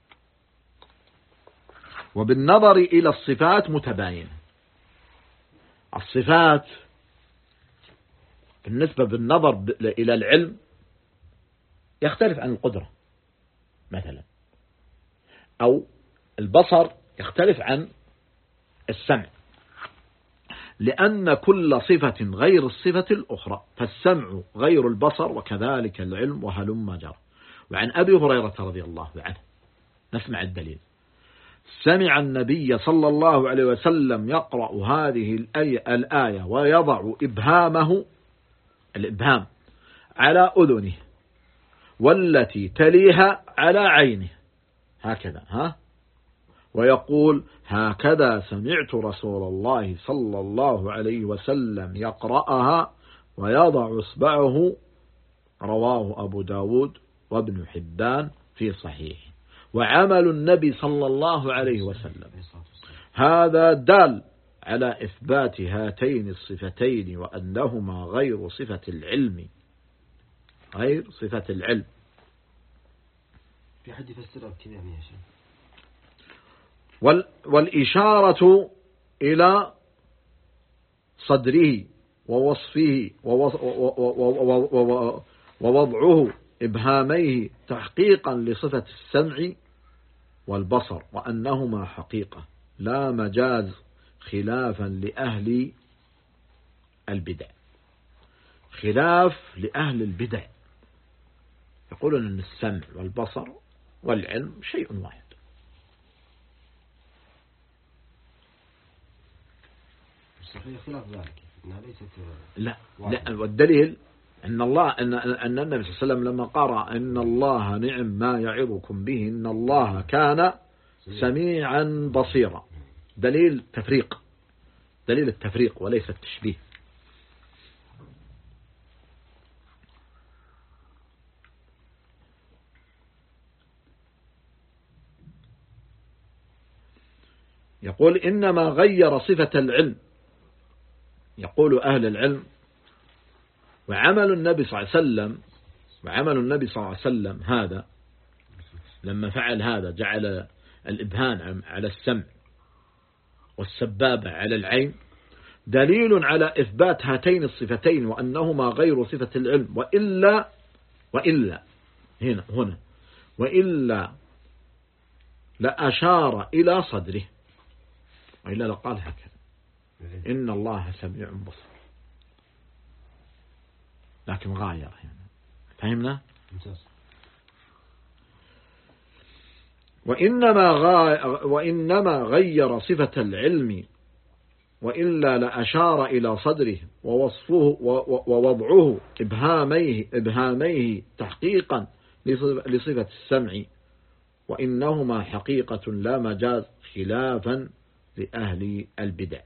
وبالنظر إلى الصفات متباينة. الصفات بالنسبة بالنظر إلى العلم يختلف عن القدرة مثلا، أو البصر يختلف عن السمع، لأن كل صفة غير الصفة الأخرى، فالسمع غير البصر وكذلك العلم، وهلم جرى. وعن أبي هريرة رضي الله عنه نسمع الدليل: سمع النبي صلى الله عليه وسلم يقرأ هذه الآية ويضع إبهامه، الإبهام، على أذنه والتي تليها على عينه، هكذا ويقول: هكذا سمعت رسول الله صلى الله عليه وسلم يقرأها ويضع إصبعه. رواه أبو داود وابن حبان في صحيح. وعمل النبي صلى الله عليه وسلم هذا دال على إثبات هاتين الصفتين، وأنهما غير صفة العلم، غير صفة العلم. في حد يفسرها بكذا يا شيخ؟ والإشارة إلى صدره ووصفه ووضعه إبهاميه تحقيقا لصفة السمع والبصر، وأنهما حقيقة لا مجاز، خلافا لأهل البدع. خلاف لأهل البدع، يقولون أن السمع والبصر والعلم شيء واحد. صحيح خلاف ذلك إنها ليست لا، والدليل أن الله أن النبي صلى الله عليه وسلم لما قرأ: إن الله نعم ما يعظكم به إن الله كان سميعا بصيرا، دليل تفريق، دليل التفريق وليس التشبيه. يقول: إنما غير صفة العلم، يقول أهل العلم، وعمل النبي صلى الله عليه وسلم هذا لما فعل هذا، جعل الإبهام على السمع والسبابة على العين، دليل على إثبات هاتين الصفتين وأنهما غير صفة العلم. وإلا لأشار إلى صدره، وإلا لقال هكذا: إن الله سميع بصير، لكن غاير هنا. فهمنا؟ وإنما غير صفة العلم وإلا لأشار إلى صدره ووصفه ووضعه إبهاميه تحقيقا لصفة السمع، وإنهما حقيقة لا مجاز خلافا لأهل البدع.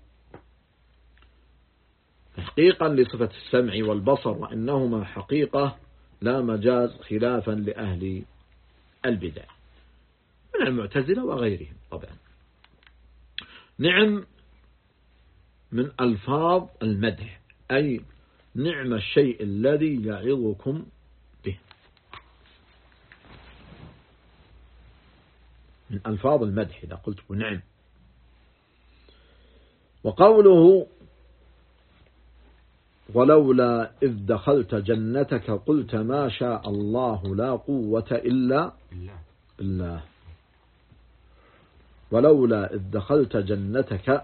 تحقيقا لصفة السمع والبصر، وإنهما حقيقة لا مجاز خلافا لأهل البدع من المعتزلة وغيرهم. طبعا نعم من ألفاظ المدح، أي نعم الشيء الذي يعظكم به، من ألفاظ المدح إذا قلت نعم. وقوله ولولا إذ دخلت جنتك قلت ما شاء الله لا قوة إلا بالله. ولولا إذ دخلت جنتك،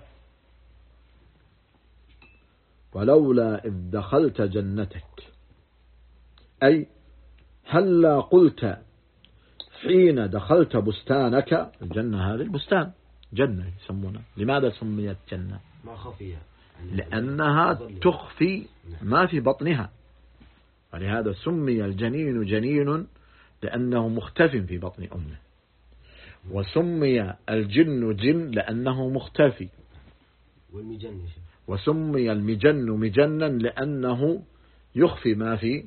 ولولا إذ دخلت جنتك أي هلا قلت حين دخلت بستانك. الجنة هذه البستان جنة يسمونها. لماذا سميت جنة؟ ما خفيها لأنها تخفي ما في بطنها، ولهذا سمي الجنين جنين لأنه مختف في بطن أمه، وسمي الجن جن لأنه مختفي، وسمي المجن مجنا لأنه يخفي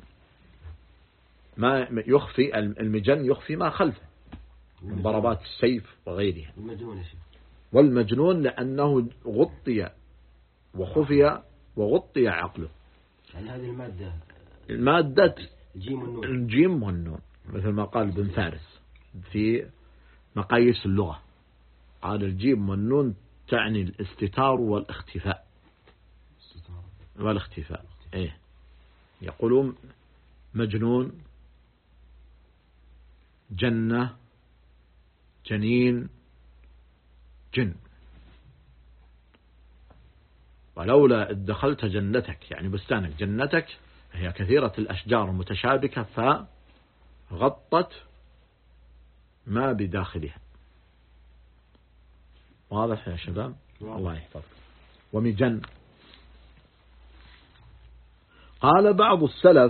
ما يخفي المجن يخفي ما خلفه من ضربات السيف وغيرها. والمجنون لأنه غطي وخفي وغطي عقله. يعني هذه المادة الجيم والنون، مثل ما قال ابن فارس في مقاييس اللغة، قال الجيم والنون تعني الاستتار والاختفاء. إيه، يقولون مجنون، جنة، جنين، جن. ولولا إذ دخلت جنتك يعني بستانك، جنتك هي كثيرة الأشجار المتشابكة فغطت ما بداخلها. واضح يا شباب؟ الله يحفظك. ومجن. قال بعض السلف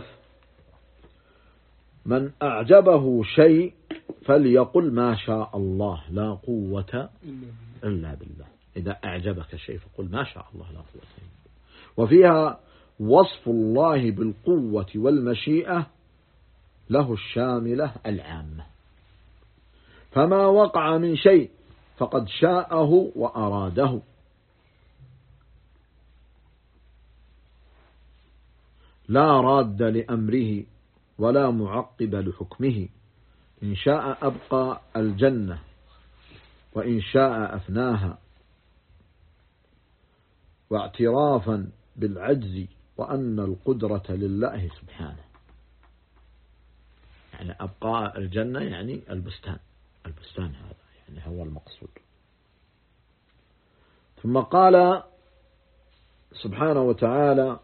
من أعجبه شيء فليقل ما شاء الله لا قوة إلا بالله. إذا أعجبك شيء فقل ما شاء الله لا قوة إلا بالله. وفيها وصف الله بالقوة والمشيئة له الشاملة العامة، فما وقع من شيء فقد شاءه وأراده، لا راد لأمره ولا معقب لحكمه، إن شاء أبقى الجنة وإن شاء أفناها، واعترافا بالعجز وأن القدرة لله سبحانه. يعني أبقى الجنة يعني البستان هذا يعني هو المقصود. ثم قال سبحانه وتعالى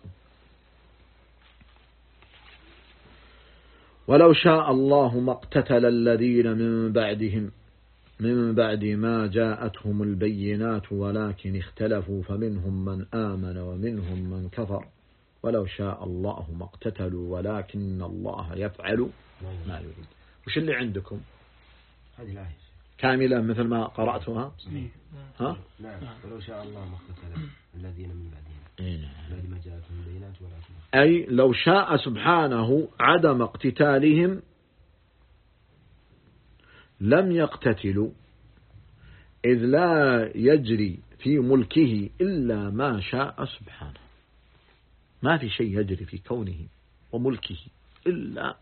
ولو شاء الله ما اقتتل الذين من بعد ما جاءتهم البينات ولكن اختلفوا فمنهم من آمن ومنهم من كفر ولو شاء الله ما اقتتلوا ولكن الله يفعل ما يريد. وش اللي عندكم؟ هذه الآية كاملة مثل ما قرأتها؟ ها؟ نعم. ولو شاء الله ما اقتتل الذين من بعدهم الذين ما جاءتهم البينات ولكن، أي لو شاء سبحانه عدم اقتتالهم لم يقتتلوا، إذ لا يجري في ملكه إلا ما شاء سبحانه. ما في شيء يجري في كونه وملكه إلا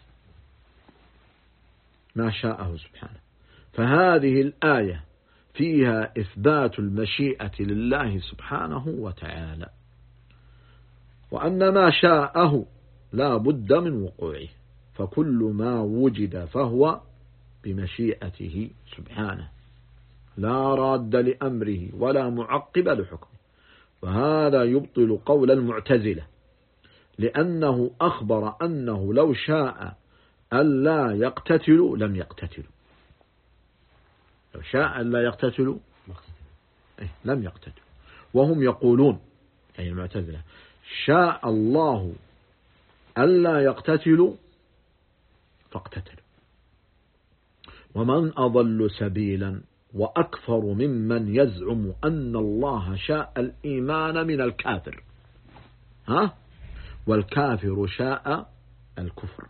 ما شاءه سبحانه. فهذه الآية فيها إثبات المشيئة لله سبحانه وتعالى، وأن ما شاءه لا بد من وقوعه، فكل ما وجد فهو بمشيئته سبحانه، لا راد لأمره ولا معقب لحكمه. وهذا يبطل قول المعتزلة، لأنه أخبر أنه لو شاء ألا يقتتلوا لم يقتتلوا. لو شاء ألا يقتتلوا لم يقتتلوا. وهم يقولون أي المعتزلة شاء الله ألا يقتتلوا فاقتتلوا. ومن أضل سبيلا وأكفر ممن يزعم أن الله شاء الإيمان من الكافر والكافر شاء الكفر.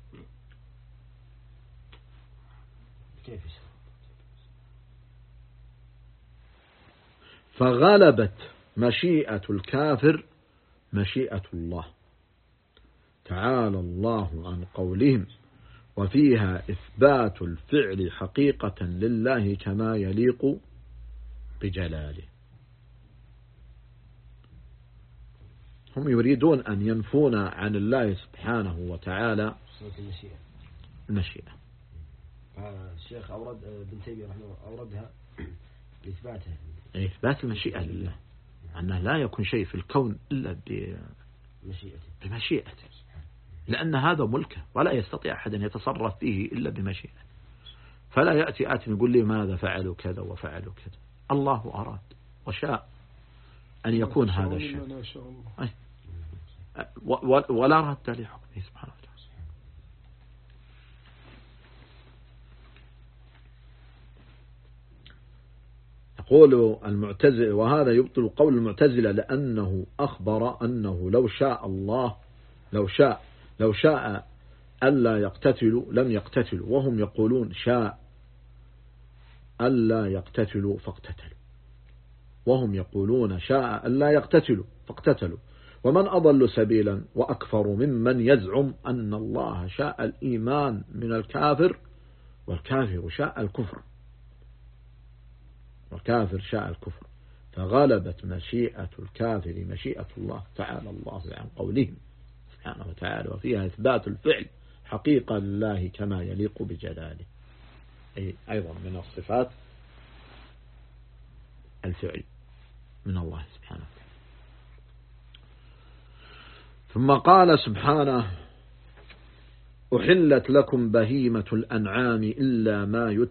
فغلبت مشيئة الكافر مشيئة الله تعالى الله عن قولهم وفيها إثبات الفعل حقيقة لله كما يليق بجلاله. هم يريدون أن ينفون عن الله سبحانه وتعالى المشيئة. الشيخ أورد ابن تيمية رحمه الله أوردها لإثباتها إثبات المشيئة لله أنه لا يكون شيء في الكون إلا بمشيئته لأن هذا ملكه ولا يستطيع أحد أن يتصرف فيه إلا بمشيئته. فلا يأتي آت يقول لي ماذا فعلوا كذا وفعلوا كذا. الله أراد وشاء أن يكون هذا الشيء ولا رد لحكمه سبحانه وتعالى. يقول المعتزلة وهذا يبطل قول المعتزلة لأنه أخبر أنه لو شاء ألا يقتتلوا لم يقتتلوا وهم يقولون شاء ألا يقتتلوا فاقتتلوا وهم يقولون شاء ألا يقتتلوا فاقتتلوا. ومن أضل سبيلا وأكفر ممن يزعم أن الله شاء الإيمان من الكافر والكافر شاء الكفر فغلبت مشيئة الكافر مشيئة الله تعالى الله عن قولهم سبحانه وتعالى وفيها إثبات الفعل حقيقة لله كما يليق بجلاله. أي أيضا من الصفات الفعل من الله سبحانه وتعالى. ثم قال سبحانه أحلت لكم بهيمة الأنعام إلا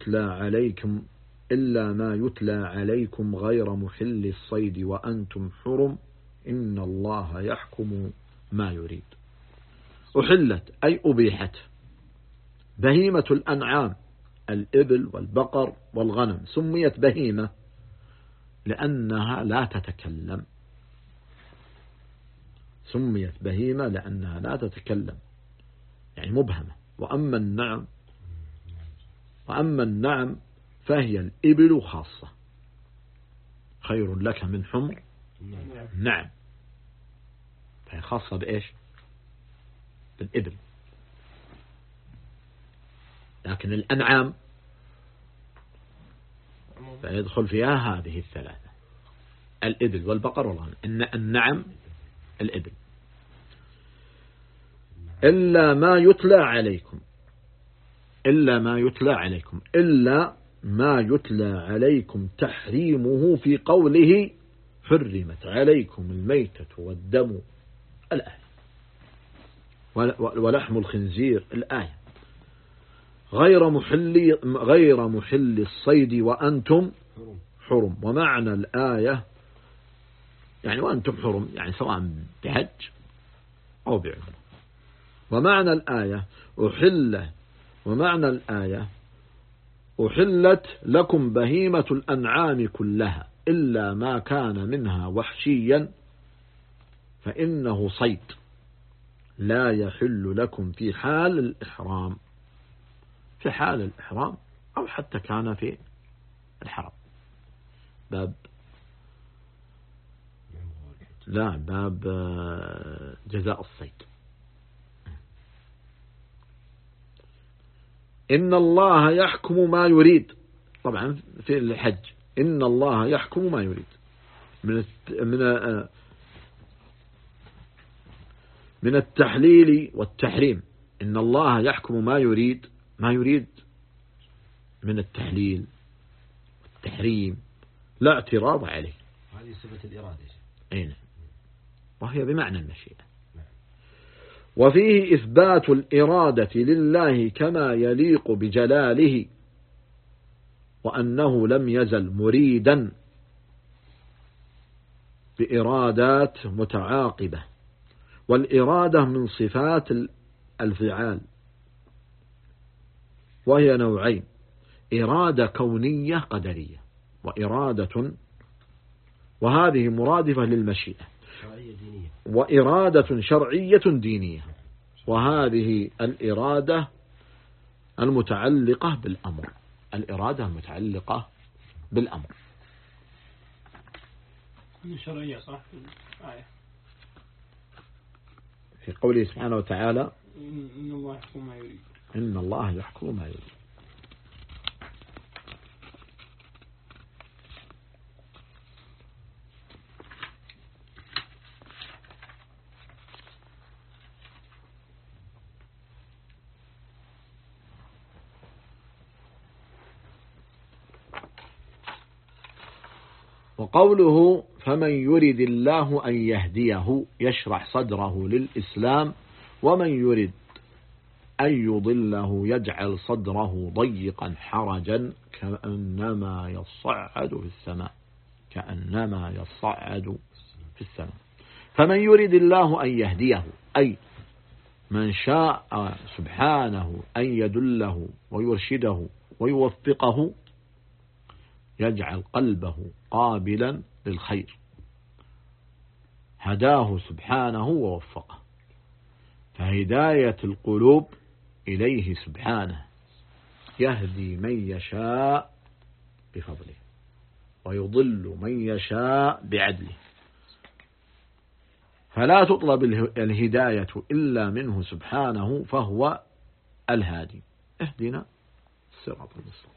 ما يتلى عليكم غير محل الصيد وأنتم حرم إن الله يحكم ما يريد. أحلت أي أبيحت بهيمة الأنعام الإبل والبقر والغنم. سميت بهيمة لأنها لا تتكلم يعني مبهمة. وأما النعم فهي الإبل خاصة خير لك من حمر نعم فهي خاصة بإيش بالإبل. لكن الأنعام فيدخل فيها هذه الثلاثة الإبل والبقر والغنم. النعم الإبل. إلا ما يتلى عليكم تحريمه في قوله حرمت عليكم الميتة والدم الآية ولحم الخنزير الآية غير محل الصيد وأنتم حرم. ومعنى الآية يعني وأنتم حرم يعني سواء بحج أو بعمرة. ومعنى الآية أحلت لكم بهيمة الأنعام كلها إلا ما كان منها وحشيا فإنه صيد لا يحل لكم في حال الإحرام أو حتى كان في الحرم. باب جزاء الصيد. إن الله يحكم ما يريد. طبعا في الحج إن الله يحكم ما يريد من التحليل والتحريم. إن الله يحكم ما يريد من التحليل والتحريم لا اعتراض عليه. هذه صفة الإرادة. أين وهي بمعنى المشيئة. وفيه إثبات الإرادة لله كما يليق بجلاله وأنه لم يزل مريدا بإرادات متعاقبة، والإرادة من صفات الفعال، وهي نوعين: إرادة كونية قدرية، وهذه مرادفة للمشيئة، وإرادة شرعية دينية، وهذه الإرادة المتعلقة بالأمر. شرعية صح في الآية، في قوله سبحانه وتعالى: إن الله يحكم ما يريد. إن الله يحكم ما يريد. وقوله: فمن يرد الله أن يهديه يشرح صدره للإسلام، ومن يرد أن يضله يجعل صدره ضيقا حرجا كأنما يصعد في السماء. فمن يرد الله أن يهديه، أي من شاء سبحانه أن يدله ويرشده ويوفقه، يجعل قلبه قابلا للخير، هداه سبحانه ووفقه. فهداية القلوب إليه سبحانه يهدي من يشاء بفضله، ويضل من يشاء بعدله، فلا تطلب الهداية إلا منه سبحانه، فهو الهادي. اهدنا الصراط المستقيم.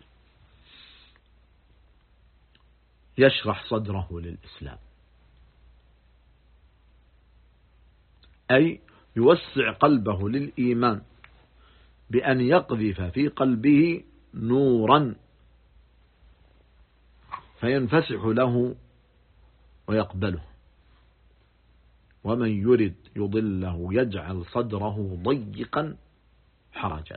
يشرح صدره للإسلام، أي يوسع قلبه للإيمان بأن يقذف في قلبه نورا فينفسح له ويقبله. ومن يرد يضله يجعل صدره ضيقا حرجا،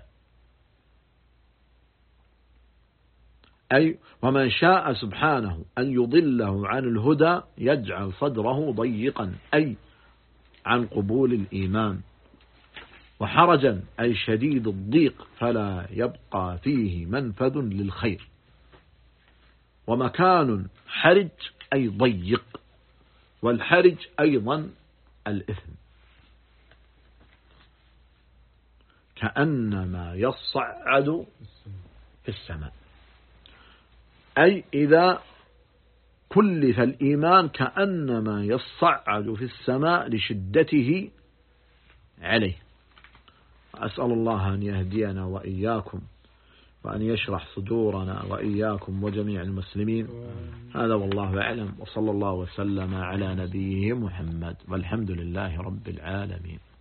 أي ومن شاء سبحانه أن يضله عن الهدى يجعل صدره ضيقا، أي عن قبول الإيمان، وحرجا أي شديد الضيق، فلا يبقى فيه منفذ للخير. ومكان حرج أي ضيق، والحرج أيضا الإثم، كأنما يصعد في السماء، أي إذا كلف الإيمان كأنما يصعد في السماء لشدته عليه. أسأل الله أن يهدينا وإياكم، وأن يشرح صدورنا وإياكم وجميع المسلمين. هذا والله أعلم، وصلى الله وسلم على نبيه محمد، والحمد لله رب العالمين.